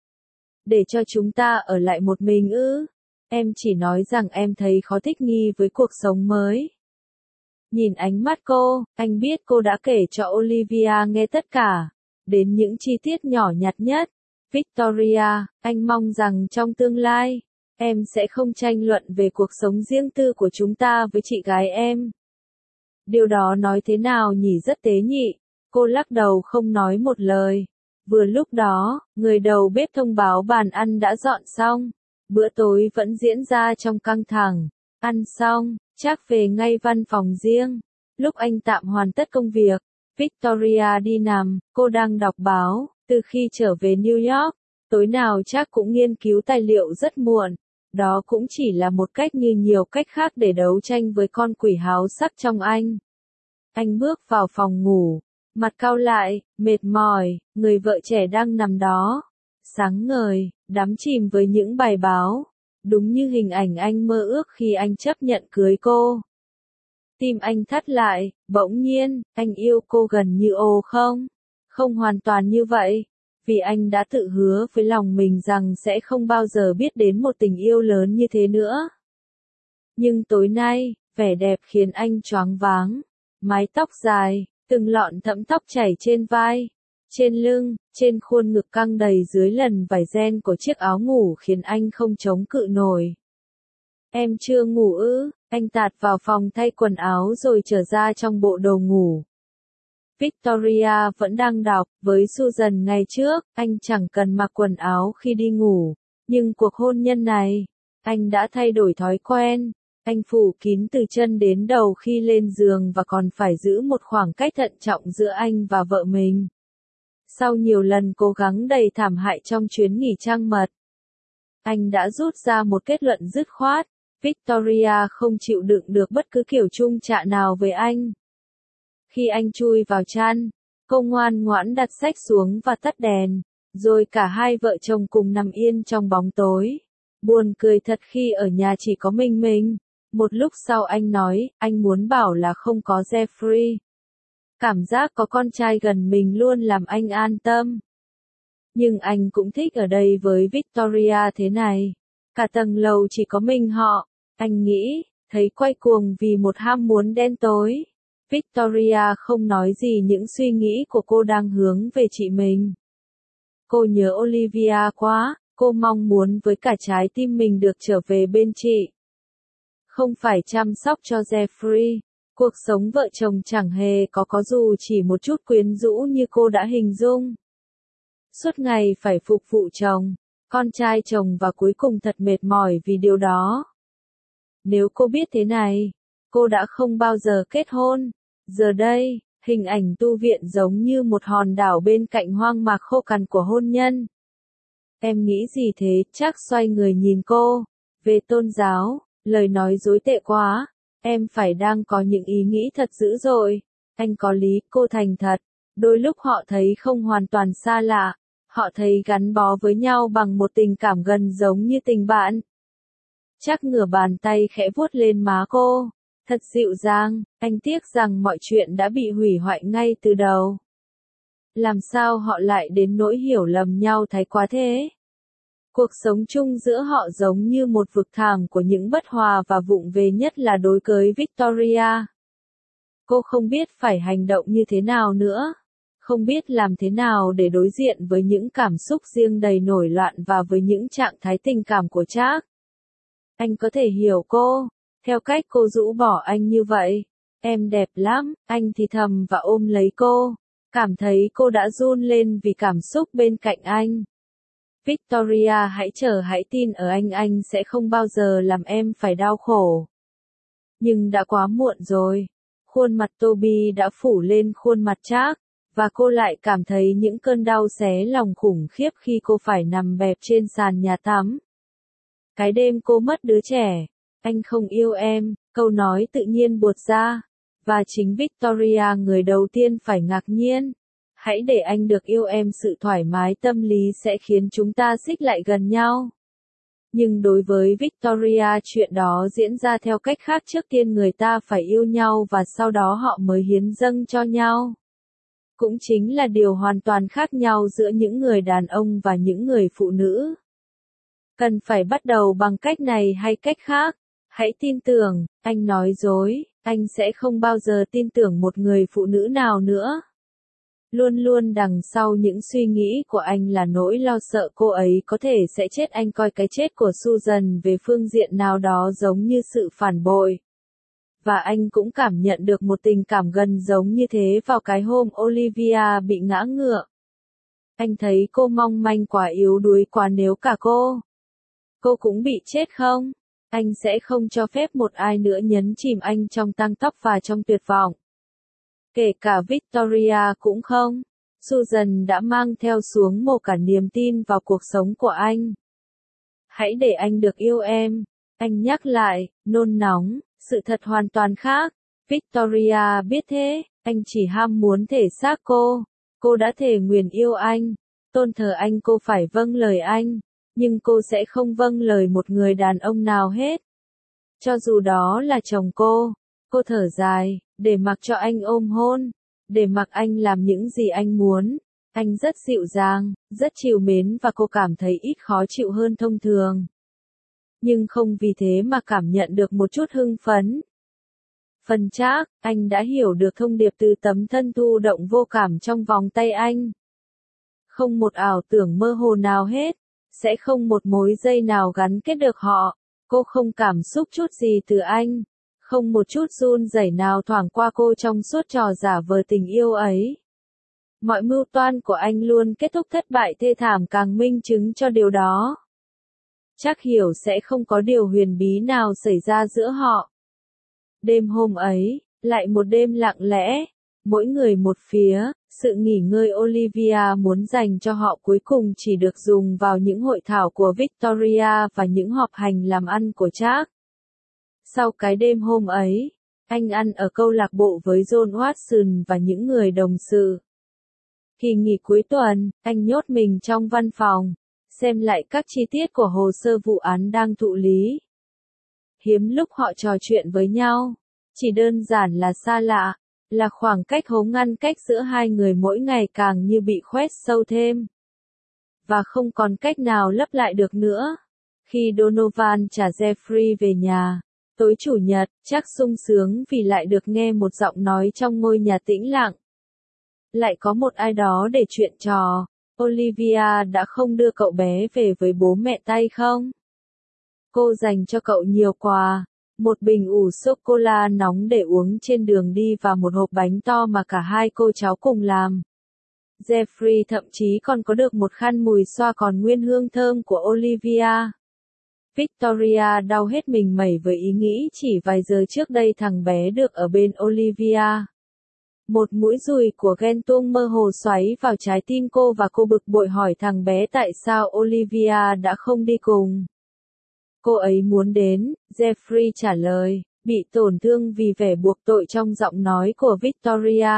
Để cho chúng ta ở lại một mình ư? Em chỉ nói rằng em thấy khó thích nghi với cuộc sống mới. Nhìn ánh mắt cô, anh biết cô đã kể cho Olivia nghe tất cả, đến những chi tiết nhỏ nhặt nhất. Victoria, anh mong rằng trong tương lai, em sẽ không tranh luận về cuộc sống riêng tư của chúng ta với chị gái em. Điều đó nói thế nào nhỉ, rất tế nhị. Cô lắc đầu không nói một lời. Vừa lúc đó, người đầu bếp thông báo bàn ăn đã dọn xong. Bữa tối vẫn diễn ra trong căng thẳng. Ăn xong, chắc về ngay văn phòng riêng. Lúc anh tạm hoàn tất công việc, Victoria đi nằm, cô đang đọc báo. Từ khi trở về New York, tối nào chắc cũng nghiên cứu tài liệu rất muộn. Đó cũng chỉ là một cách như nhiều cách khác để đấu tranh với con quỷ háo sắc trong anh. Anh bước vào phòng ngủ, mặt cau lại, mệt mỏi, người vợ trẻ đang nằm đó, sáng ngời, đắm chìm với những bài báo. Đúng như hình ảnh anh mơ ước khi anh chấp nhận cưới cô. Tim anh thắt lại, bỗng nhiên, anh yêu cô gần như ồ không? Không hoàn toàn như vậy, vì anh đã tự hứa với lòng mình rằng sẽ không bao giờ biết đến một tình yêu lớn như thế nữa. Nhưng tối nay, vẻ đẹp khiến anh choáng váng. Mái tóc dài, từng lọn thẫm tóc chảy trên vai, trên lưng, trên khuôn ngực căng đầy dưới lần vải ren của chiếc áo ngủ khiến anh không chống cự nổi. Em chưa ngủ ư? Anh tạt vào phòng thay quần áo rồi trở ra trong bộ đồ ngủ. Victoria vẫn đang đọc, với Susan ngày trước, anh chẳng cần mặc quần áo khi đi ngủ. Nhưng cuộc hôn nhân này, anh đã thay đổi thói quen. Anh phủ kín từ chân đến đầu khi lên giường và còn phải giữ một khoảng cách thận trọng giữa anh và vợ mình. Sau nhiều lần cố gắng đầy thảm hại trong chuyến nghỉ trăng mật, anh đã rút ra một kết luận dứt khoát. Victoria không chịu đựng được bất cứ kiểu chung chạ nào với anh. Khi anh chui vào chăn, cô ngoan ngoãn đặt sách xuống và tắt đèn, rồi cả hai vợ chồng cùng nằm yên trong bóng tối. Buồn cười thật khi ở nhà chỉ có mình mình. Một lúc sau anh nói, anh muốn bảo là không có Jeffrey. Cảm giác có con trai gần mình luôn làm anh an tâm. Nhưng anh cũng thích ở đây với Victoria thế này. Cả tầng lầu chỉ có mình họ. Anh nghĩ, thấy quay cuồng vì một ham muốn đen tối. Victoria không nói gì những suy nghĩ của cô đang hướng về chị mình. Cô nhớ Olivia quá, cô mong muốn với cả trái tim mình được trở về bên chị. Không phải chăm sóc cho Jeffrey. Cuộc sống vợ chồng chẳng hề có có dù chỉ một chút quyến rũ như cô đã hình dung. Suốt ngày phải phục vụ chồng, con trai chồng và cuối cùng thật mệt mỏi vì điều đó. Nếu cô biết thế này, cô đã không bao giờ kết hôn. Giờ đây, hình ảnh tu viện giống như một hòn đảo bên cạnh hoang mạc khô cằn của hôn nhân. Em nghĩ gì thế? Chắc xoay người nhìn cô. Về tôn giáo, lời nói dối tệ quá. Em phải đang có những ý nghĩ thật dữ dội. Anh có lý, cô thành thật. Đôi lúc họ thấy không hoàn toàn xa lạ. Họ thấy gắn bó với nhau bằng một tình cảm gần giống như tình bạn. Chắc ngửa bàn tay khẽ vuốt lên má cô. Thật dịu dàng, anh tiếc rằng mọi chuyện đã bị hủy hoại ngay từ đầu. Làm sao họ lại đến nỗi hiểu lầm nhau thái quá thế? Cuộc sống chung giữa họ giống như một vực thẳm của những bất hòa và vụng về, nhất là đối với Victoria. Cô không biết phải hành động như thế nào nữa. Không biết làm thế nào để đối diện với những cảm xúc riêng đầy nổi loạn và với những trạng thái tình cảm của Jack. Anh có thể hiểu cô, theo cách cô rũ bỏ anh như vậy. Em đẹp lắm, anh thì thầm và ôm lấy cô. Cảm thấy cô đã run lên vì cảm xúc bên cạnh anh. Victoria, hãy chờ, hãy tin ở anh, anh sẽ không bao giờ làm em phải đau khổ. Nhưng đã quá muộn rồi. Khuôn mặt Toby đã phủ lên khuôn mặt Jack, và cô lại cảm thấy những cơn đau xé lòng khủng khiếp khi cô phải nằm bẹp trên sàn nhà tắm. Cái đêm cô mất đứa trẻ, anh không yêu em, câu nói tự nhiên buột ra, và chính Victoria người đầu tiên phải ngạc nhiên. Hãy để anh được yêu em, sự thoải mái tâm lý sẽ khiến chúng ta xích lại gần nhau. Nhưng đối với Victoria, chuyện đó diễn ra theo cách khác. Trước tiên người ta phải yêu nhau và sau đó họ mới hiến dâng cho nhau. Cũng chính là điều hoàn toàn khác nhau giữa những người đàn ông và những người phụ nữ. Cần phải bắt đầu bằng cách này hay cách khác. Hãy tin tưởng, anh nói dối, anh sẽ không bao giờ tin tưởng một người phụ nữ nào nữa. Luôn luôn đằng sau những suy nghĩ của anh là nỗi lo sợ cô ấy có thể sẽ chết. Anh coi cái chết của Susan về phương diện nào đó giống như sự phản bội. Và anh cũng cảm nhận được một tình cảm gần giống như thế vào cái hôm Olivia bị ngã ngựa. Anh thấy cô mong manh quá, yếu đuối quá, nếu cả cô. Cô cũng bị chết không? Anh sẽ không cho phép một ai nữa nhấn chìm anh trong tăng tóc và trong tuyệt vọng. Kể cả Victoria cũng không. Susan đã mang theo xuống mồ cả niềm tin vào cuộc sống của anh. Hãy để anh được yêu em. Anh nhắc lại, nôn nóng, sự thật hoàn toàn khác. Victoria biết thế, anh chỉ ham muốn thể xác cô. Cô đã thề nguyền yêu anh, tôn thờ anh, cô phải vâng lời anh. Nhưng cô sẽ không vâng lời một người đàn ông nào hết. Cho dù đó là chồng cô. Cô thở dài, để mặc cho anh ôm hôn. Để mặc anh làm những gì anh muốn. Anh rất dịu dàng, rất trìu mến và cô cảm thấy ít khó chịu hơn thông thường. Nhưng không vì thế mà cảm nhận được một chút hưng phấn. Phần Jack, anh đã hiểu được thông điệp từ tấm thân thụ động vô cảm trong vòng tay anh. Không một ảo tưởng mơ hồ nào hết. Sẽ không một mối dây nào gắn kết được họ. Cô không cảm xúc chút gì từ anh. Không một chút run rẩy nào thoảng qua cô trong suốt trò giả vờ tình yêu ấy. Mọi mưu toan của anh luôn kết thúc thất bại thê thảm, càng minh chứng cho điều đó. Chắc hiểu sẽ không có điều huyền bí nào xảy ra giữa họ. Đêm hôm ấy, lại một đêm lặng lẽ, mỗi người một phía, Sự nghỉ ngơi Olivia muốn dành cho họ cuối cùng chỉ được dùng vào những hội thảo của Victoria và những họp hành làm ăn của Jack. Sau cái đêm hôm ấy, anh ăn ở câu lạc bộ với John Watson và những người đồng sự. Kỳ nghỉ cuối tuần, anh nhốt mình trong văn phòng, xem lại các chi tiết của hồ sơ vụ án đang thụ lý. Hiếm lúc họ trò chuyện với nhau, chỉ đơn giản là xa lạ, là khoảng cách hố ngăn cách giữa hai người mỗi ngày càng như bị khoét sâu thêm. Và không còn cách nào lấp lại được nữa. Khi Donovan trả Jeffrey về nhà, tối chủ nhật, chắc sung sướng vì lại được nghe một giọng nói trong ngôi nhà tĩnh lặng. Lại có một ai đó để chuyện trò. Olivia đã không đưa cậu bé về với bố mẹ tay không? Cô dành cho cậu nhiều quà. Một bình ủ sô-cô-la nóng để uống trên đường đi và một hộp bánh to mà cả hai cô cháu cùng làm. Jeffrey thậm chí còn có được một khăn mùi xoa còn nguyên hương thơm của Olivia. Victoria đau hết mình mẩy với ý nghĩ chỉ vài giờ trước đây thằng bé được ở bên Olivia. Một mũi dùi của ghen tuông mơ hồ xoáy vào trái tim cô và cô bực bội hỏi thằng bé tại sao Olivia đã không đi cùng. Cô ấy muốn đến, Jeffrey trả lời, bị tổn thương vì vẻ buộc tội trong giọng nói của Victoria.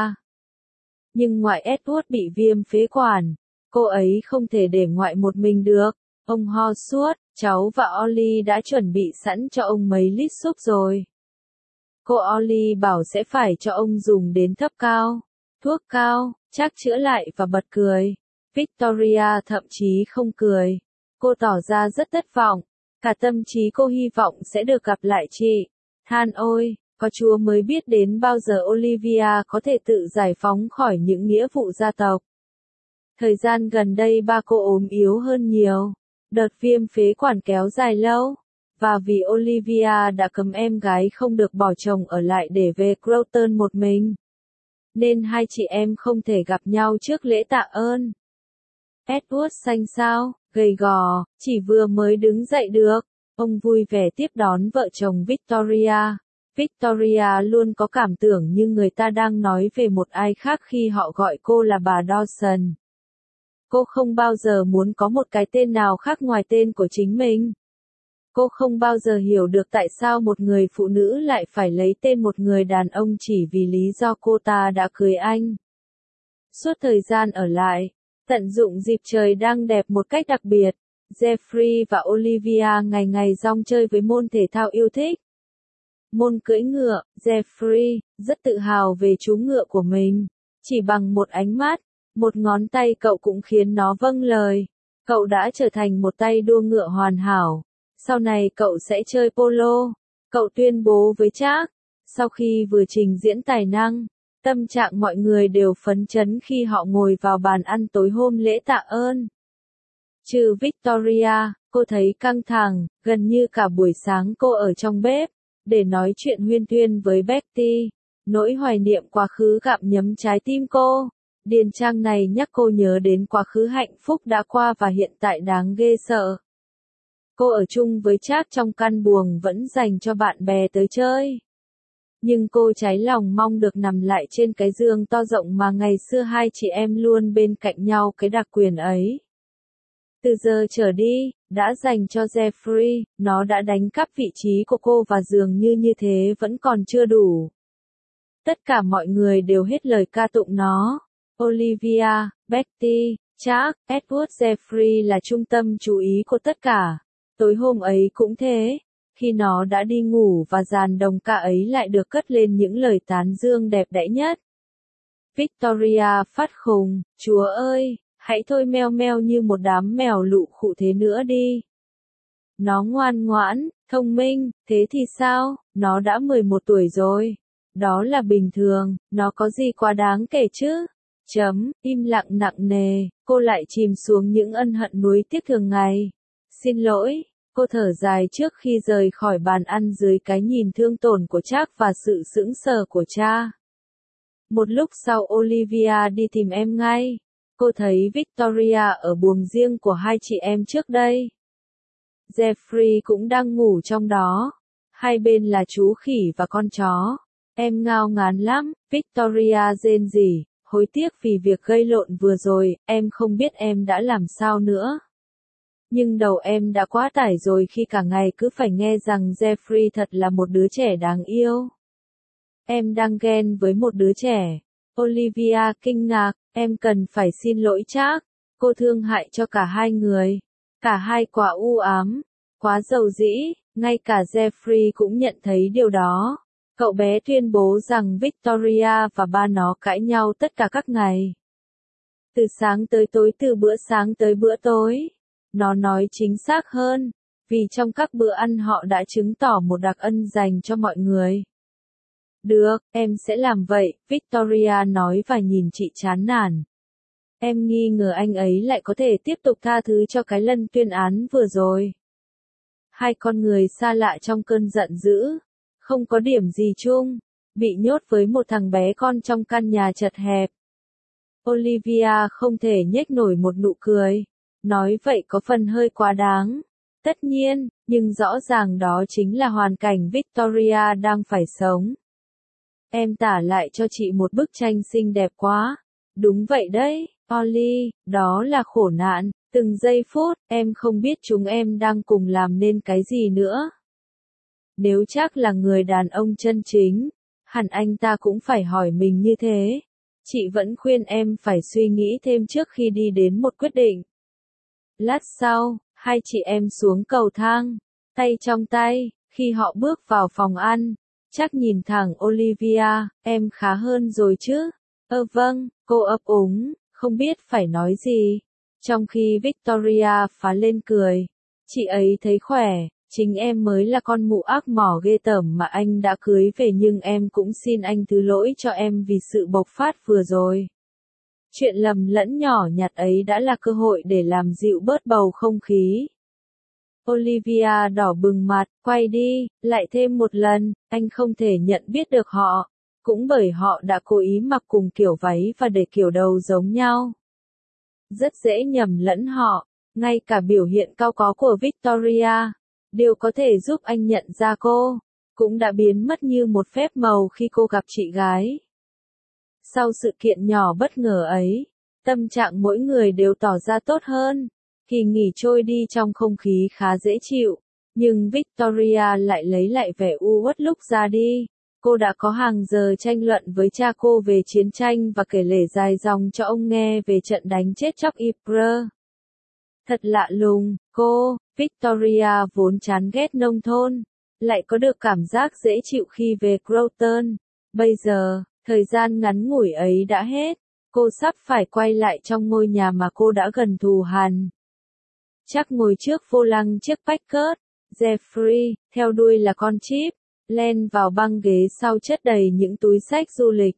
Nhưng ngoại Edward bị viêm phế quản, cô ấy không thể để ngoại một mình được. Ông ho suốt, cháu và Ollie đã chuẩn bị sẵn cho ông mấy lít súp rồi. Cô Ollie bảo sẽ phải cho ông dùng đến thấp cao, thuốc cao, chắc chữa lại và bật cười. Victoria thậm chí không cười. Cô tỏ ra rất thất vọng. Cả tâm trí cô hy vọng sẽ được gặp lại chị. Than ôi, có Chúa mới biết đến bao giờ Olivia có thể tự giải phóng khỏi những nghĩa vụ gia tộc. Thời gian gần đây ba cô ốm yếu hơn nhiều. Đợt viêm phế quản kéo dài lâu. Và vì Olivia đã cấm em gái không được bỏ chồng ở lại để về Groton một mình, nên hai chị em không thể gặp nhau trước lễ tạ ơn. Edward xanh xao, gầy gò, chỉ vừa mới đứng dậy được. Ông vui vẻ tiếp đón vợ chồng Victoria. Victoria luôn có cảm tưởng như người ta đang nói về một ai khác khi họ gọi cô là bà Dawson. Cô không bao giờ muốn có một cái tên nào khác ngoài tên của chính mình. Cô không bao giờ hiểu được tại sao một người phụ nữ lại phải lấy tên một người đàn ông chỉ vì lý do cô ta đã cưới anh. Suốt thời gian ở lại, tận dụng dịp trời đang đẹp một cách đặc biệt, Jeffrey và Olivia ngày ngày rong chơi với môn thể thao yêu thích. Môn cưỡi ngựa, Jeffrey rất tự hào về chú ngựa của mình. Chỉ bằng một ánh mắt, một ngón tay cậu cũng khiến nó vâng lời. Cậu đã trở thành một tay đua ngựa hoàn hảo. Sau này cậu sẽ chơi polo. Cậu tuyên bố với Jack. Sau khi vừa trình diễn tài năng, tâm trạng mọi người đều phấn chấn khi họ ngồi vào bàn ăn tối hôm lễ tạ ơn. Trừ Victoria, cô thấy căng thẳng, gần như cả buổi sáng cô ở trong bếp, để nói chuyện huyên thuyên với Betty. Nỗi hoài niệm quá khứ gặm nhấm trái tim cô. Điền trang này nhắc cô nhớ đến quá khứ hạnh phúc đã qua và hiện tại đáng ghê sợ. Cô ở chung với Jack trong căn buồng vẫn dành cho bạn bè tới chơi. Nhưng cô cháy lòng mong được nằm lại trên cái giường to rộng mà ngày xưa hai chị em luôn bên cạnh nhau cái đặc quyền ấy. Từ giờ trở đi, đã dành cho Jeffrey, nó đã đánh cắp vị trí của cô và dường như như thế vẫn còn chưa đủ. Tất cả mọi người đều hết lời ca tụng nó. Olivia, Betty, Jack, Edward, Jeffrey là trung tâm chú ý của tất cả. Tối hôm ấy cũng thế, khi nó đã đi ngủ và dàn đồng ca ấy lại được cất lên những lời tán dương đẹp đẽ nhất. Victoria phát khùng, Chúa ơi, hãy thôi meo meo như một đám mèo lụ khụ thế nữa đi. Nó ngoan ngoãn, thông minh, thế thì sao, nó đã mười một tuổi rồi. Đó là bình thường, nó có gì quá đáng kể chứ. Chấm, im lặng nặng nề, cô lại chìm xuống những ân hận nuối tiếc thường ngày. Xin lỗi, cô thở dài trước khi rời khỏi bàn ăn dưới cái nhìn thương tổn của Jack và sự sững sờ của cha. Một lúc sau Olivia đi tìm em ngay. Cô thấy Victoria ở buồng riêng của hai chị em trước đây. Jeffrey cũng đang ngủ trong đó. Hai bên là chú khỉ và con chó. Em ngao ngán lắm, Victoria rên rỉ, hối tiếc vì việc gây lộn vừa rồi, em không biết em đã làm sao nữa. Nhưng đầu em đã quá tải rồi khi cả ngày cứ phải nghe rằng Jeffrey thật là một đứa trẻ đáng yêu. Em đang ghen với một đứa trẻ. Olivia kinh ngạc, em cần phải xin lỗi Jack. Cô thương hại cho cả hai người. Cả hai quá u ám, quá dầu dĩ, ngay cả Jeffrey cũng nhận thấy điều đó. Cậu bé tuyên bố rằng Victoria và ba nó cãi nhau tất cả các ngày. Từ sáng tới tối, từ bữa sáng tới bữa tối. Nó nói chính xác hơn, vì trong các bữa ăn họ đã chứng tỏ một đặc ân dành cho mọi người. Được, em sẽ làm vậy, Victoria nói và nhìn chị chán nản. Em nghi ngờ anh ấy lại có thể tiếp tục tha thứ cho cái lần tuyên án vừa rồi. Hai con người xa lạ trong cơn giận dữ, không có điểm gì chung, bị nhốt với một thằng bé con trong căn nhà chật hẹp. Olivia không thể nhếch nổi một nụ cười, nói vậy có phần hơi quá đáng. Tất nhiên, nhưng rõ ràng đó chính là hoàn cảnh Victoria đang phải sống. Em tả lại cho chị một bức tranh xinh đẹp quá. Đúng vậy đấy, Ollie, đó là khổ nạn, từng giây phút, em không biết chúng em đang cùng làm nên cái gì nữa. Nếu chắc là người đàn ông chân chính, hẳn anh ta cũng phải hỏi mình như thế. Chị vẫn khuyên em phải suy nghĩ thêm trước khi đi đến một quyết định. Lát sau, hai chị em xuống cầu thang, tay trong tay, khi họ bước vào phòng ăn, chắc nhìn thẳng Olivia, em khá hơn rồi chứ? Ơ vâng, cô ấp úng, không biết phải nói gì. Trong khi Victoria phá lên cười, chị ấy thấy khỏe, chính em mới là con mụ ác mỏ ghê tởm mà anh đã cưới về, nhưng em cũng xin anh thứ lỗi cho em vì sự bộc phát vừa rồi. Chuyện lầm lẫn nhỏ nhặt ấy đã là cơ hội để làm dịu bớt bầu không khí. Olivia đỏ bừng mặt, quay đi, lại thêm một lần, anh không thể nhận biết được họ, cũng bởi họ đã cố ý mặc cùng kiểu váy và để kiểu đầu giống nhau. Rất dễ nhầm lẫn họ, ngay cả biểu hiện cao có của Victoria, đều có thể giúp anh nhận ra cô, cũng đã biến mất như một phép màu khi cô gặp chị gái. Sau sự kiện nhỏ bất ngờ ấy, tâm trạng mỗi người đều tỏ ra tốt hơn. Kỳ nghỉ trôi đi trong không khí khá dễ chịu, nhưng Victoria lại lấy lại vẻ u uất lúc ra đi. Cô đã có hàng giờ tranh luận với cha cô về chiến tranh và kể lể dài dòng cho ông nghe về trận đánh chết chóc Ypres. Thật lạ lùng, cô, Victoria vốn chán ghét nông thôn, lại có được cảm giác dễ chịu khi về Groton. Bây giờ, thời gian ngắn ngủi ấy đã hết, cô sắp phải quay lại trong ngôi nhà mà cô đã gần thù hằn. Chắc ngồi trước vô lăng chiếc Packard, Jeffrey, theo đuôi là con Chip, len vào băng ghế sau chất đầy những túi xách du lịch.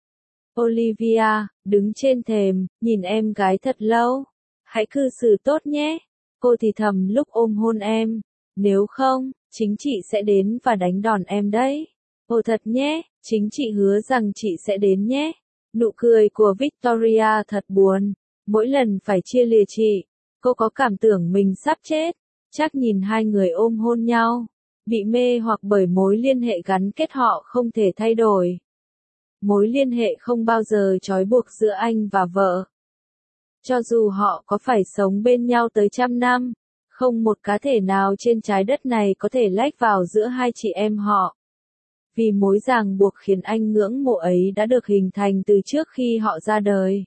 Olivia, đứng trên thềm, nhìn em gái thật lâu. Hãy cư xử tốt nhé. Cô thì thầm lúc ôm hôn em. Nếu không, chính chị sẽ đến và đánh đòn em đấy. Ồ thật nhé, chính chị hứa rằng chị sẽ đến nhé. Nụ cười của Victoria thật buồn. Mỗi lần phải chia lìa chị, cô có cảm tưởng mình sắp chết. Chắc nhìn hai người ôm hôn nhau, bị mê hoặc bởi mối liên hệ gắn kết họ không thể thay đổi. Mối liên hệ không bao giờ trói buộc giữa anh và vợ. Cho dù họ có phải sống bên nhau tới trăm năm, không một cá thể nào trên trái đất này có thể lách vào giữa hai chị em họ. Vì mối ràng buộc khiến anh ngưỡng mộ ấy đã được hình thành từ trước khi họ ra đời.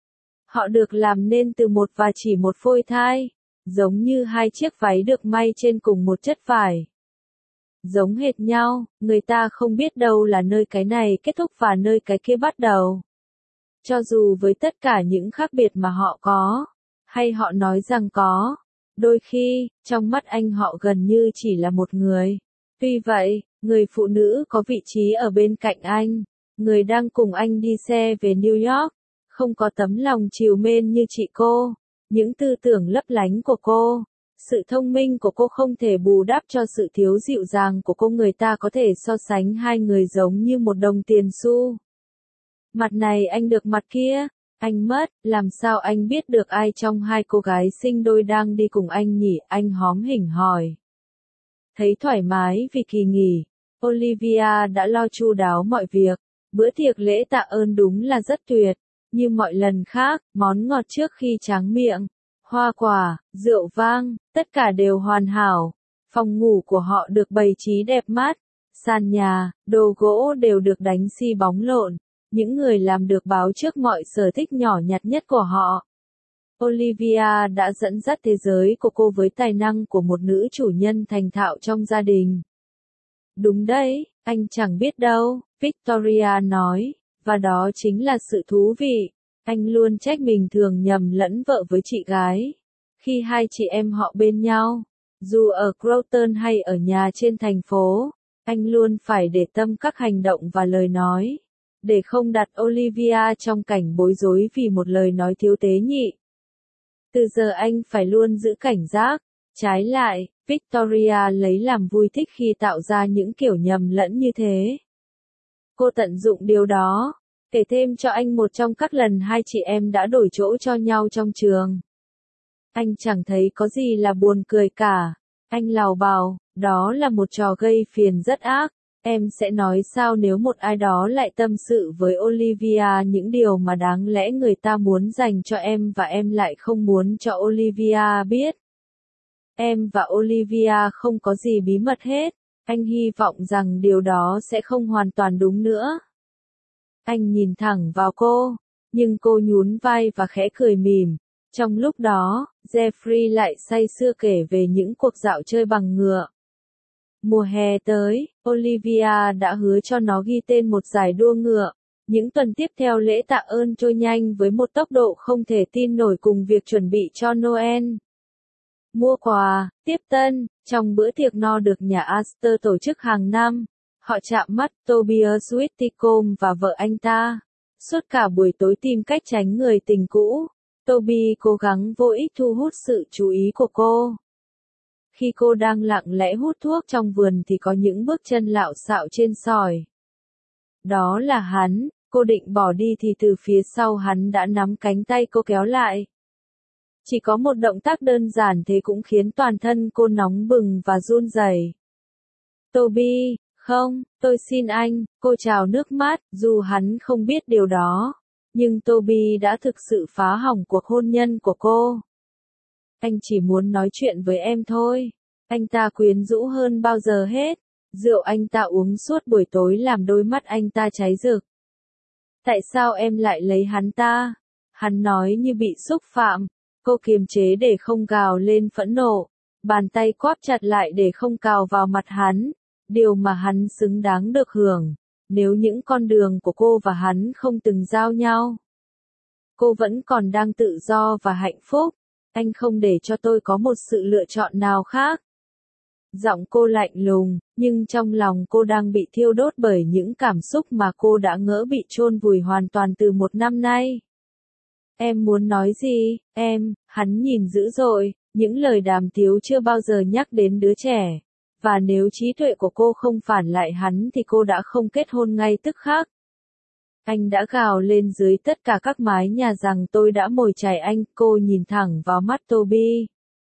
Họ được làm nên từ một và chỉ một phôi thai, giống như hai chiếc váy được may trên cùng một chất vải. Giống hệt nhau, người ta không biết đâu là nơi cái này kết thúc và nơi cái kia bắt đầu. Cho dù với tất cả những khác biệt mà họ có, hay họ nói rằng có, đôi khi, trong mắt anh họ gần như chỉ là một người. Tuy vậy, người phụ nữ có vị trí ở bên cạnh anh, người đang cùng anh đi xe về New York, không có tấm lòng trìu mến như chị cô, những tư tưởng lấp lánh của cô. Sự thông minh của cô không thể bù đắp cho sự thiếu dịu dàng của cô. Người ta có thể so sánh hai người giống như một đồng tiền xu. Mặt này anh được mặt kia, anh mất, làm sao anh biết được ai trong hai cô gái sinh đôi đang đi cùng anh nhỉ? Anh hóm hỉnh hỏi. Thấy thoải mái vì kỳ nghỉ, Olivia đã lo chu đáo mọi việc, bữa tiệc lễ tạ ơn đúng là rất tuyệt. Như mọi lần khác, món ngọt trước khi tráng miệng, hoa quả, rượu vang, tất cả đều hoàn hảo. Phòng ngủ của họ được bày trí đẹp mắt, sàn nhà, đồ gỗ đều được đánh xi bóng lộn. Những người làm được báo trước mọi sở thích nhỏ nhặt nhất của họ. Olivia đã dẫn dắt thế giới của cô với tài năng của một nữ chủ nhân thành thạo trong gia đình. Đúng đấy, anh chẳng biết đâu, Victoria nói, và đó chính là sự thú vị. Anh luôn trách mình thường nhầm lẫn vợ với chị gái. Khi hai chị em họ bên nhau, dù ở Croton hay ở nhà trên thành phố, anh luôn phải để tâm các hành động và lời nói, để không đặt Olivia trong cảnh bối rối vì một lời nói thiếu tế nhị. Từ giờ anh phải luôn giữ cảnh giác. Trái lại, Victoria lấy làm vui thích khi tạo ra những kiểu nhầm lẫn như thế. Cô tận dụng điều đó, kể thêm cho anh một trong các lần hai chị em đã đổi chỗ cho nhau trong trường. Anh chẳng thấy có gì là buồn cười cả. Anh lào bào, đó là một trò gây phiền rất ác. Em sẽ nói sao nếu một ai đó lại tâm sự với Olivia những điều mà đáng lẽ người ta muốn dành cho em và em lại không muốn cho Olivia biết. Em và Olivia không có gì bí mật hết. Anh hy vọng rằng điều đó sẽ không hoàn toàn đúng nữa. Anh nhìn thẳng vào cô, nhưng cô nhún vai và khẽ cười mỉm. Trong lúc đó, Jeffrey lại say sưa kể về những cuộc dạo chơi bằng ngựa. Mùa hè tới, Olivia đã hứa cho nó ghi tên một giải đua ngựa. Những tuần tiếp theo lễ tạ ơn trôi nhanh với một tốc độ không thể tin nổi cùng việc chuẩn bị cho Noel. Mua quà, tiếp tân, trong bữa tiệc no được nhà Astor tổ chức hàng năm, họ chạm mắt Tobias Whitcomb và vợ anh ta. Suốt cả buổi tối tìm cách tránh người tình cũ, Toby cố gắng vô ích thu hút sự chú ý của cô. Khi cô đang lặng lẽ hút thuốc trong vườn thì có những bước chân lạo xạo trên sỏi. Đó là hắn, cô định bỏ đi thì từ phía sau hắn đã nắm cánh tay cô kéo lại. Chỉ có một động tác đơn giản thế cũng khiến toàn thân cô nóng bừng và run rẩy. Toby, không, tôi xin anh, cô trào nước mắt, dù hắn không biết điều đó. Nhưng Toby đã thực sự phá hỏng cuộc hôn nhân của cô. Anh chỉ muốn nói chuyện với em thôi. Anh ta quyến rũ hơn bao giờ hết. Rượu anh ta uống suốt buổi tối làm đôi mắt anh ta cháy rực. Tại sao em lại lấy hắn ta? Hắn nói như bị xúc phạm. Cô kiềm chế để không gào lên phẫn nộ. Bàn tay quáp chặt lại để không cào vào mặt hắn. Điều mà hắn xứng đáng được hưởng. Nếu những con đường của cô và hắn không từng giao nhau, cô vẫn còn đang tự do và hạnh phúc. Anh không để cho tôi có một sự lựa chọn nào khác. Giọng cô lạnh lùng, nhưng trong lòng cô đang bị thiêu đốt bởi những cảm xúc mà cô đã ngỡ bị chôn vùi hoàn toàn từ một năm nay. Em muốn nói gì, em? Hắn nhìn dữ dội, những lời đàm tiếu chưa bao giờ nhắc đến đứa trẻ. Và nếu trí tuệ của cô không phản lại hắn thì cô đã không kết hôn ngay tức khắc. Anh đã gào lên dưới tất cả các mái nhà rằng tôi đã mồi chài anh. Cô nhìn thẳng vào mắt Toby.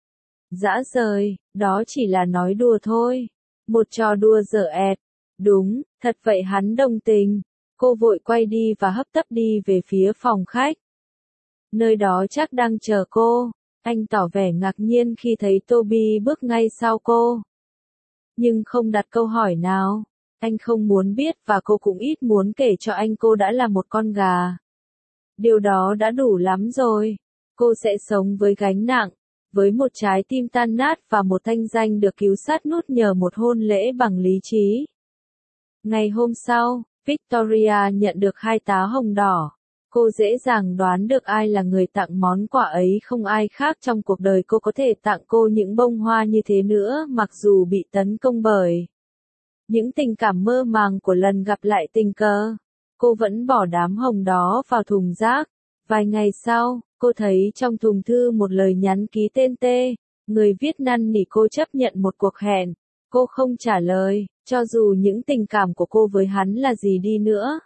Dã rời, đó chỉ là nói đùa thôi. Một trò đùa dở ẹt. Đúng, thật vậy, hắn đồng tình. Cô vội quay đi và hấp tấp đi về phía phòng khách. Nơi đó chắc đang chờ cô. Anh tỏ vẻ ngạc nhiên khi thấy Toby bước ngay sau cô. Nhưng không đặt câu hỏi nào. Anh không muốn biết và cô cũng ít muốn kể cho anh cô đã là một con gà. Điều đó đã đủ lắm rồi. Cô sẽ sống với gánh nặng, với một trái tim tan nát và một thanh danh được cứu sát nút nhờ một hôn lễ bằng lý trí. Ngày hôm sau, Victoria nhận được hai tá hồng đỏ. Cô dễ dàng đoán được ai là người tặng món quà ấy, không ai khác trong cuộc đời cô có thể tặng cô những bông hoa như thế nữa mặc dù bị tấn công bởi những tình cảm mơ màng của lần gặp lại tình cờ. Cô vẫn bỏ đám hồng đó vào thùng rác. Vài ngày sau, cô thấy trong thùng thư một lời nhắn ký tên T. Người viết năn nỉ cô chấp nhận một cuộc hẹn. Cô không trả lời, cho dù những tình cảm của cô với hắn là gì đi nữa.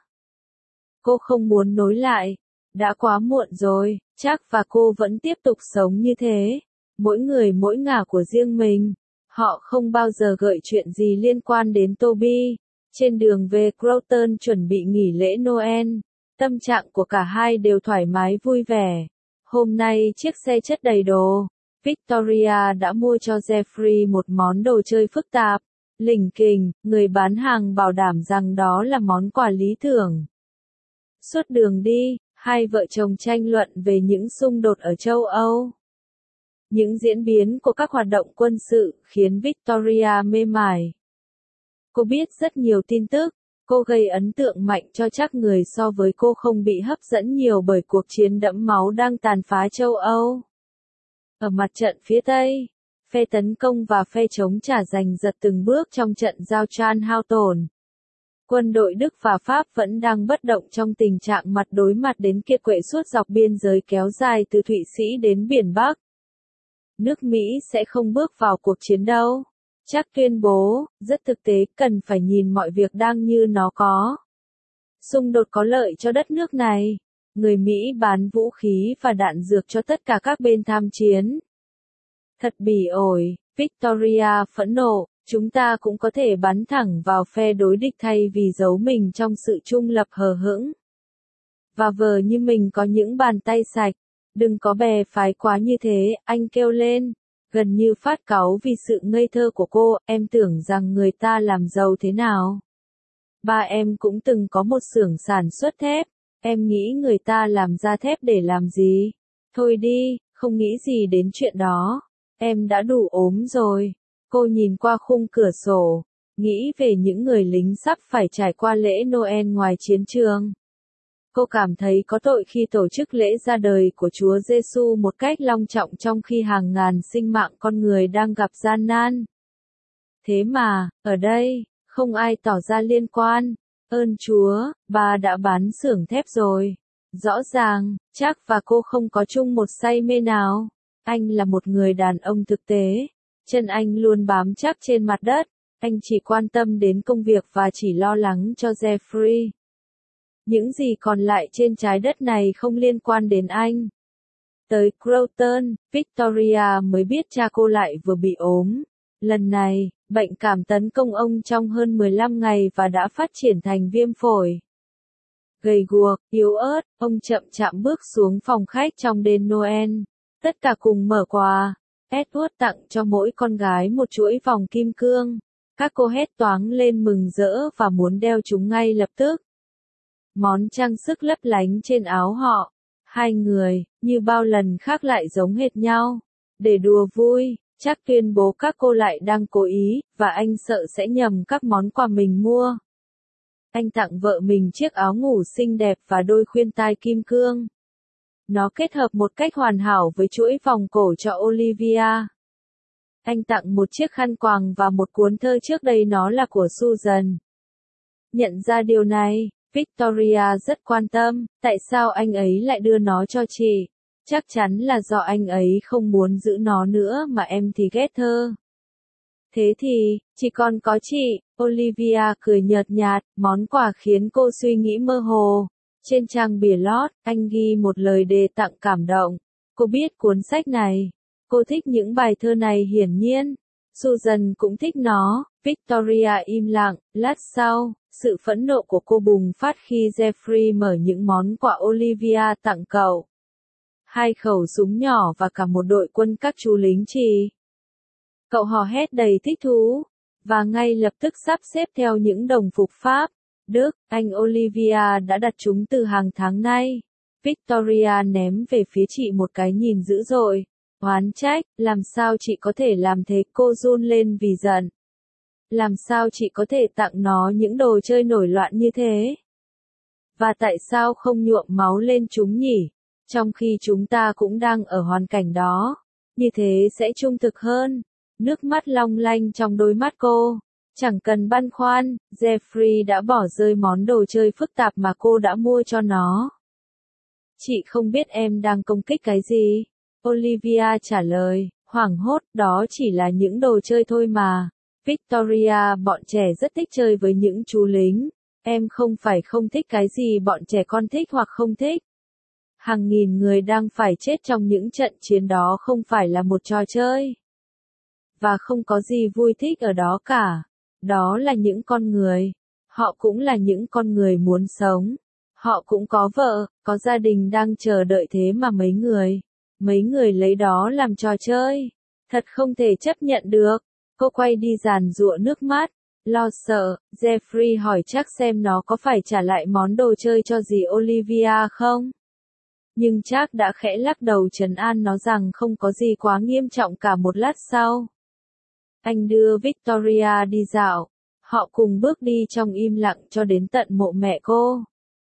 Cô không muốn nối lại. Đã quá muộn rồi, chắc, và cô vẫn tiếp tục sống như thế. Mỗi người mỗi ngả của riêng mình. Họ không bao giờ gợi chuyện gì liên quan đến Toby. Trên đường về Croton chuẩn bị nghỉ lễ Noel, Tâm trạng của cả hai đều thoải mái vui vẻ. Hôm nay chiếc xe chất đầy đồ. Victoria đã mua cho Jeffrey một món đồ chơi phức tạp. Lỉnh kình, người bán hàng bảo đảm rằng đó là món quà lý tưởng. Suốt đường đi, hai vợ chồng tranh luận về những xung đột ở châu Âu. Những diễn biến của các hoạt động quân sự khiến Victoria mê mải. Cô biết rất nhiều tin tức, cô gây ấn tượng mạnh cho chắc người so với cô không bị hấp dẫn nhiều bởi cuộc chiến đẫm máu đang tàn phá châu Âu. Ở mặt trận phía Tây, phe tấn công và phe chống trả giành giật từng bước trong trận giao tranh hao tổn. Quân đội Đức và Pháp vẫn đang bất động trong tình trạng mặt đối mặt đến kiệt quệ suốt dọc biên giới kéo dài từ Thụy Sĩ đến biển Bắc. Nước Mỹ sẽ không bước vào cuộc chiến đâu. Chắc tuyên bố, rất thực tế, cần phải nhìn mọi việc đang như nó có. Xung đột có lợi cho đất nước này. Người Mỹ bán vũ khí và đạn dược cho tất cả các bên tham chiến. Thật bỉ ổi, Victoria phẫn nộ, chúng ta cũng có thể bắn thẳng vào phe đối địch thay vì giấu mình trong sự trung lập hờ hững. Và vờ như mình có những bàn tay sạch, đừng có bè phái quá như thế, anh kêu lên, gần như phát cáu vì sự ngây thơ của cô, em tưởng rằng người ta làm giàu thế nào. Ba em cũng từng có một xưởng sản xuất thép, em nghĩ người ta làm ra thép để làm gì? Thôi đi, không nghĩ gì đến chuyện đó. Em đã đủ ốm rồi. Cô nhìn qua khung cửa sổ, nghĩ về những người lính sắp phải trải qua lễ Noel ngoài chiến trường. Cô cảm thấy có tội khi tổ chức lễ ra đời của Chúa Giêsu một cách long trọng trong khi hàng ngàn sinh mạng con người đang gặp gian nan. Thế mà, ở đây, không ai tỏ ra liên quan. Ơn Chúa, bà đã bán xưởng thép rồi. Rõ ràng, chắc và cô không có chung một say mê nào. Anh là một người đàn ông thực tế. Chân anh luôn bám chắc trên mặt đất. Anh chỉ quan tâm đến công việc và chỉ lo lắng cho Jeffrey. Những gì còn lại trên trái đất này không liên quan đến anh. Tới Groton, Victoria mới biết cha cô lại vừa bị ốm. Lần này, bệnh cảm tấn công ông trong hơn mười lăm ngày và đã phát triển thành viêm phổi. Gầy guộc, yếu ớt, ông chậm chạp bước xuống phòng khách trong đêm Noel. Tất cả cùng mở quà. Edward tặng cho mỗi con gái một chuỗi vòng kim cương. Các cô hét toáng lên mừng rỡ và muốn đeo chúng ngay lập tức. Món trang sức lấp lánh trên áo họ. Hai người, như bao lần khác lại giống hệt nhau. Để đùa vui, chắc tuyên bố các cô lại đang cố ý, và anh sợ sẽ nhầm các món quà mình mua. Anh tặng vợ mình chiếc áo ngủ xinh đẹp và đôi khuyên tai kim cương. Nó kết hợp một cách hoàn hảo với chuỗi vòng cổ cho Olivia. Anh tặng một chiếc khăn quàng và một cuốn thơ trước đây nó là của Susan. Nhận ra điều này, Victoria rất quan tâm, tại sao anh ấy lại đưa nó cho chị? Chắc chắn là do anh ấy không muốn giữ nó nữa mà em thì ghét thơ. Thế thì, chỉ còn có chị, Olivia cười nhợt nhạt, món quà khiến cô suy nghĩ mơ hồ. Trên trang bìa lót, anh ghi một lời đề tặng cảm động. Cô biết cuốn sách này. Cô thích những bài thơ này hiển nhiên. Susan cũng thích nó. Victoria im lặng, lát sau, sự phẫn nộ của cô bùng phát khi Jeffrey mở những món quà Olivia tặng cậu. Hai khẩu súng nhỏ và cả một đội quân các chú lính trì. Cậu hò hét đầy thích thú, và ngay lập tức sắp xếp theo những đồng phục Pháp, Đức, Anh. Olivia đã đặt chúng từ hàng tháng nay. Victoria ném về phía chị một cái nhìn dữ dội, oán trách, làm sao chị có thể làm thế? Cô run lên vì giận. Làm sao chị có thể tặng nó những đồ chơi nổi loạn như thế? Và tại sao không nhuộm máu lên chúng nhỉ? Trong khi chúng ta cũng đang ở hoàn cảnh đó. Như thế sẽ trung thực hơn. Nước mắt long lanh trong đôi mắt cô. Chẳng cần băn khoăn, Jeffrey đã bỏ rơi món đồ chơi phức tạp mà cô đã mua cho nó. Chị không biết em đang công kích cái gì. Olivia trả lời, hoảng hốt, đó chỉ là những đồ chơi thôi mà. Victoria, bọn trẻ rất thích chơi với những chú lính. Em không phải không thích cái gì bọn trẻ con thích hoặc không thích. Hàng nghìn người đang phải chết trong những trận chiến đó không phải là một trò chơi. Và không có gì vui thích ở đó cả. Đó là những con người. Họ cũng là những con người muốn sống. Họ cũng có vợ, có gia đình đang chờ đợi thế mà mấy người, mấy người lấy đó làm trò chơi. Thật không thể chấp nhận được. Cô quay đi giàn giụa nước mắt. Lo sợ, Jeffrey hỏi chắc xem nó có phải trả lại món đồ chơi cho dì Olivia không? Nhưng chắc đã khẽ lắc đầu trấn an nó rằng không có gì quá nghiêm trọng cả. Một lát sau, anh đưa Victoria đi dạo. Họ cùng bước đi trong im lặng cho đến tận mộ mẹ cô.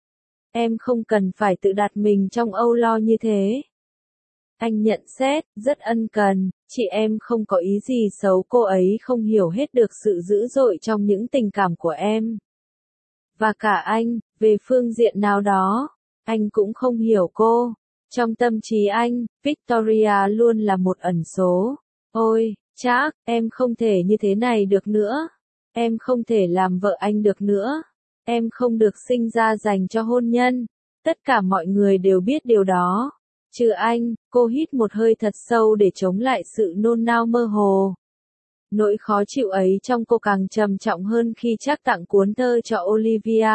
Em không cần phải tự đặt mình trong âu lo như thế. Anh nhận xét, rất ân cần, chị em không có ý gì xấu, cô ấy không hiểu hết được sự dữ dội trong những tình cảm của em. Và cả anh, về phương diện nào đó, anh cũng không hiểu cô. Trong tâm trí anh, Victoria luôn là một ẩn số. Ôi, chắc, em không thể như thế này được nữa. Em không thể làm vợ anh được nữa. Em không được sinh ra dành cho hôn nhân. Tất cả mọi người đều biết điều đó. Trừ anh, cô hít một hơi thật sâu để chống lại sự nôn nao mơ hồ. Nỗi khó chịu ấy trong cô càng trầm trọng hơn khi trác tặng cuốn thơ cho Olivia.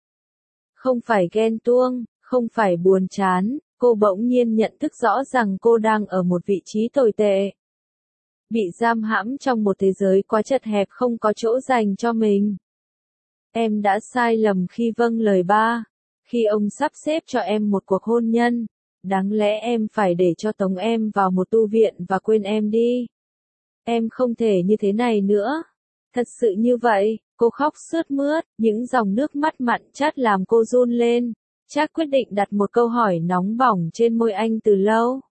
Không phải ghen tuông, không phải buồn chán, cô bỗng nhiên nhận thức rõ rằng cô đang ở một vị trí tồi tệ. Bị giam hãm trong một thế giới quá chật hẹp không có chỗ dành cho mình. Em đã sai lầm khi vâng lời ba. Khi ông sắp xếp cho em một cuộc hôn nhân, đáng lẽ em phải để cho tống em vào một tu viện và quên em đi. Em không thể như thế này nữa. Thật sự như vậy, cô khóc sướt mướt, những dòng nước mắt mặn chát làm cô run lên. Trác quyết định đặt một câu hỏi nóng bỏng trên môi anh từ lâu.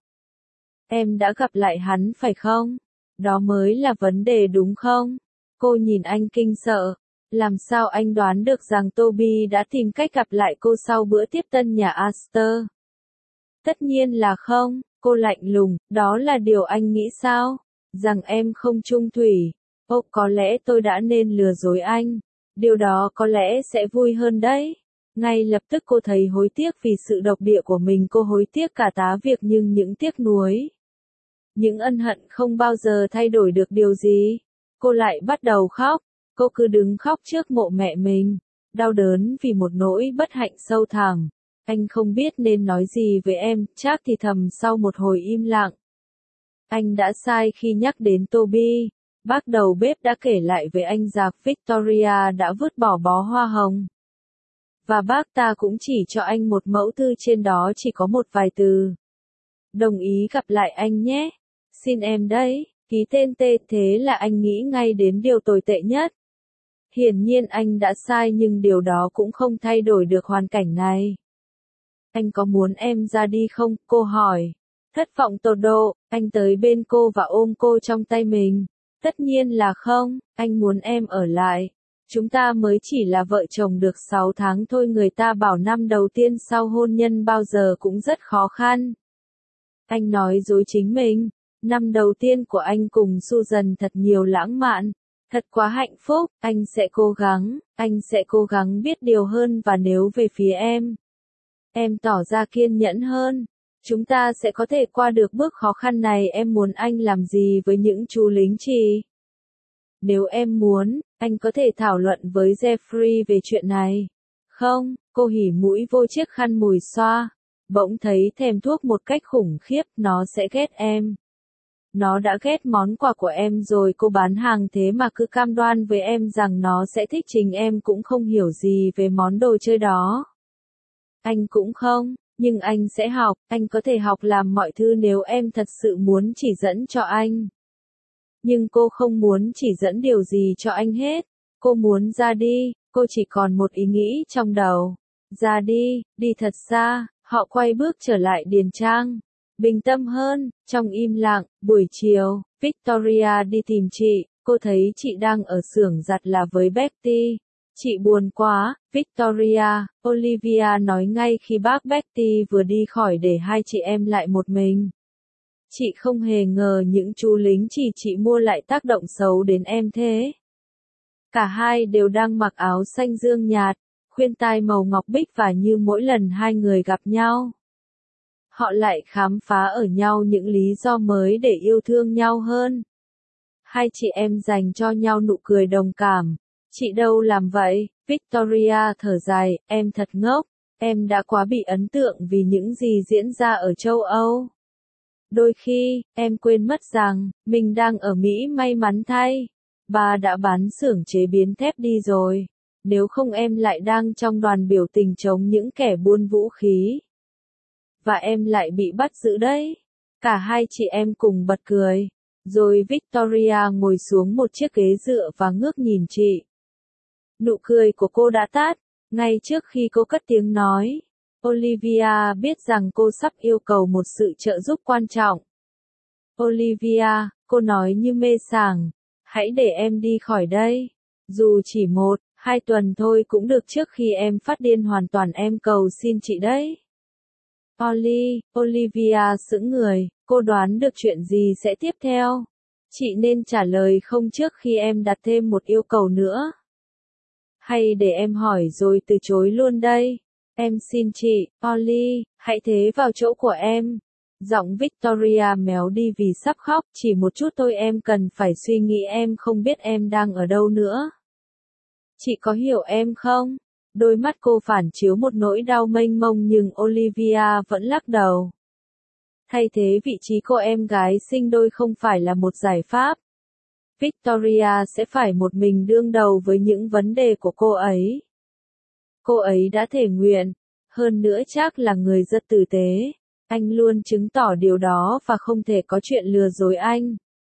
Em đã gặp lại hắn phải không? Đó mới là vấn đề đúng không? Cô nhìn anh kinh sợ. Làm sao anh đoán được rằng Toby đã tìm cách gặp lại cô sau bữa tiếp tân nhà Astor? Tất nhiên là không, cô lạnh lùng, đó là điều anh nghĩ sao? Rằng em không chung thủy. Ồ, có lẽ tôi đã nên lừa dối anh. Điều đó có lẽ sẽ vui hơn đấy. Ngay lập tức cô thấy hối tiếc vì sự độc địa của mình, cô hối tiếc cả tá việc nhưng những tiếc nuối. Những ân hận không bao giờ thay đổi được điều gì. Cô lại bắt đầu khóc. Cô cứ đứng khóc trước mộ mẹ mình, đau đớn vì một nỗi bất hạnh sâu thẳm. Anh không biết nên nói gì với em, Trác thì thầm sau một hồi im lặng. Anh đã sai khi nhắc đến Toby. Bác đầu bếp đã kể lại với anh rằng Victoria đã vứt bỏ bó hoa hồng. Và bác ta cũng chỉ cho anh một mẫu thư, trên đó chỉ có một vài từ. Đồng ý gặp lại anh nhé. Xin em đấy, ký tên T. Thế là anh nghĩ ngay đến điều tồi tệ nhất. Hiển nhiên anh đã sai nhưng điều đó cũng không thay đổi được hoàn cảnh này. Anh có muốn em ra đi không? Cô hỏi. Thất vọng tột độ, anh tới bên cô và ôm cô trong tay mình. Tất nhiên là không, anh muốn em ở lại. Chúng ta mới chỉ là vợ chồng được sáu tháng thôi, người ta bảo năm đầu tiên sau hôn nhân bao giờ cũng rất khó khăn. Anh nói dối chính mình. Năm đầu tiên của anh cùng Susan thật nhiều lãng mạn. Thật quá hạnh phúc, anh sẽ cố gắng, anh sẽ cố gắng biết điều hơn và nếu về phía em. Em tỏ ra kiên nhẫn hơn. Chúng ta sẽ có thể qua được bước khó khăn này. Em muốn anh làm gì với những chú lính trì? Nếu em muốn, anh có thể thảo luận với Jeffrey về chuyện này. Không, cô hỉ mũi vô chiếc khăn mùi xoa. Bỗng thấy thèm thuốc một cách khủng khiếp, nó sẽ ghét em. Nó đã ghét món quà của em rồi, cô bán hàng thế mà cứ cam đoan với em rằng nó sẽ thích, chính em cũng không hiểu gì về món đồ chơi đó. Anh cũng không, nhưng anh sẽ học, anh có thể học làm mọi thứ nếu em thật sự muốn chỉ dẫn cho anh. Nhưng cô không muốn chỉ dẫn điều gì cho anh hết. Cô muốn ra đi, cô chỉ còn một ý nghĩ trong đầu. Ra đi, đi thật xa. Họ quay bước trở lại điền trang. Bình tâm hơn, trong im lặng, buổi chiều, Victoria đi tìm chị, cô thấy chị đang ở xưởng giặt là với Betty. Chị buồn quá, Victoria, Olivia nói ngay khi bác Betty vừa đi khỏi để hai chị em lại một mình. Chị không hề ngờ những chú lính chỉ chị mua lại tác động xấu đến em thế. Cả hai đều đang mặc áo xanh dương nhạt, khuyên tai màu ngọc bích và như mỗi lần hai người gặp nhau, họ lại khám phá ở nhau những lý do mới để yêu thương nhau hơn. Hai chị em dành cho nhau nụ cười đồng cảm. Chị đâu làm vậy? Victoria thở dài, em thật ngốc. Em đã quá bị ấn tượng vì những gì diễn ra ở châu Âu. Đôi khi, em quên mất rằng, mình đang ở Mỹ may mắn thay. Bà đã bán xưởng chế biến thép đi rồi. Nếu không em lại đang trong đoàn biểu tình chống những kẻ buôn vũ khí. Và em lại bị bắt giữ đấy. Cả hai chị em cùng bật cười. Rồi Victoria ngồi xuống một chiếc ghế dựa và ngước nhìn chị. Nụ cười của cô đã tắt, ngay trước khi cô cất tiếng nói. Olivia biết rằng cô sắp yêu cầu một sự trợ giúp quan trọng. Olivia, cô nói như mê sảng, hãy để em đi khỏi đây. Dù chỉ một, hai tuần thôi cũng được trước khi em phát điên hoàn toàn em cầu xin chị đấy. Ollie, Olivia sững người, cô đoán được chuyện gì sẽ tiếp theo. Chị nên trả lời không trước khi em đặt thêm một yêu cầu nữa. Hay để em hỏi rồi từ chối luôn đây. Em xin chị, Ollie, hãy thế vào chỗ của em. Giọng Victoria méo đi vì sắp khóc, chỉ một chút thôi em cần phải suy nghĩ em không biết em đang ở đâu nữa. Chị có hiểu em không? Đôi mắt cô phản chiếu một nỗi đau mênh mông nhưng Olivia vẫn lắc đầu. Thay thế vị trí cô em gái sinh đôi không phải là một giải pháp. Victoria sẽ phải một mình đương đầu với những vấn đề của cô ấy. Cô ấy đã thề nguyện, hơn nữa chắc là người rất tử tế. Anh luôn chứng tỏ điều đó và không thể có chuyện lừa dối anh.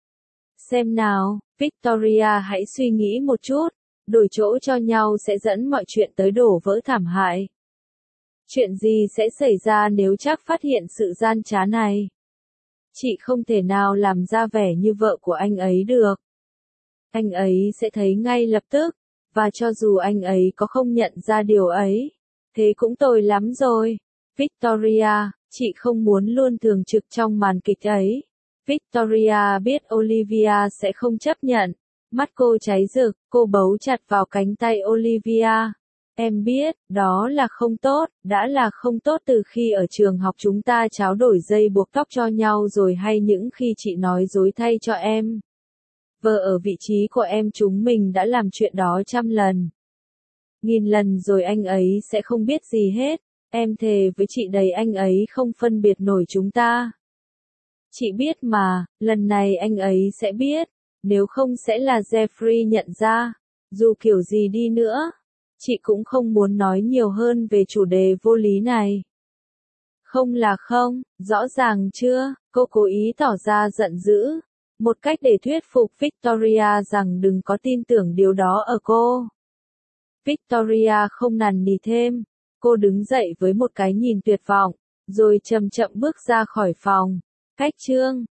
Xem nào, Victoria hãy suy nghĩ một chút, đổi chỗ cho nhau sẽ dẫn mọi chuyện tới đổ vỡ thảm hại. Chuyện gì sẽ xảy ra nếu chắc phát hiện sự gian trá này? Chị không thể nào làm ra vẻ như vợ của anh ấy được. Anh ấy sẽ thấy ngay lập tức, và cho dù anh ấy có không nhận ra điều ấy, thế cũng tồi lắm rồi. Victoria, chị không muốn luôn thường trực trong màn kịch ấy. Victoria biết Olivia sẽ không chấp nhận. Mắt cô cháy rực, cô bấu chặt vào cánh tay Olivia. Em biết, đó là không tốt, đã là không tốt từ khi ở trường học chúng ta tráo đổi dây buộc tóc cho nhau rồi hay những khi chị nói dối thay cho em. Vợ ở vị trí của em chúng mình đã làm chuyện đó trăm lần. Nghìn lần rồi anh ấy sẽ không biết gì hết. Em thề với chị đấy anh ấy không phân biệt nổi chúng ta. Chị biết mà, lần này anh ấy sẽ biết. Nếu không sẽ là Jeffrey nhận ra. Dù kiểu gì đi nữa, chị cũng không muốn nói nhiều hơn về chủ đề vô lý này. Không là không, rõ ràng chưa, cô cố ý tỏ ra giận dữ. Một cách để thuyết phục Victoria rằng đừng có tin tưởng điều đó ở cô. Victoria không nằn nì thêm. Cô đứng dậy với một cái nhìn tuyệt vọng, rồi chậm chậm bước ra khỏi phòng. Cách chương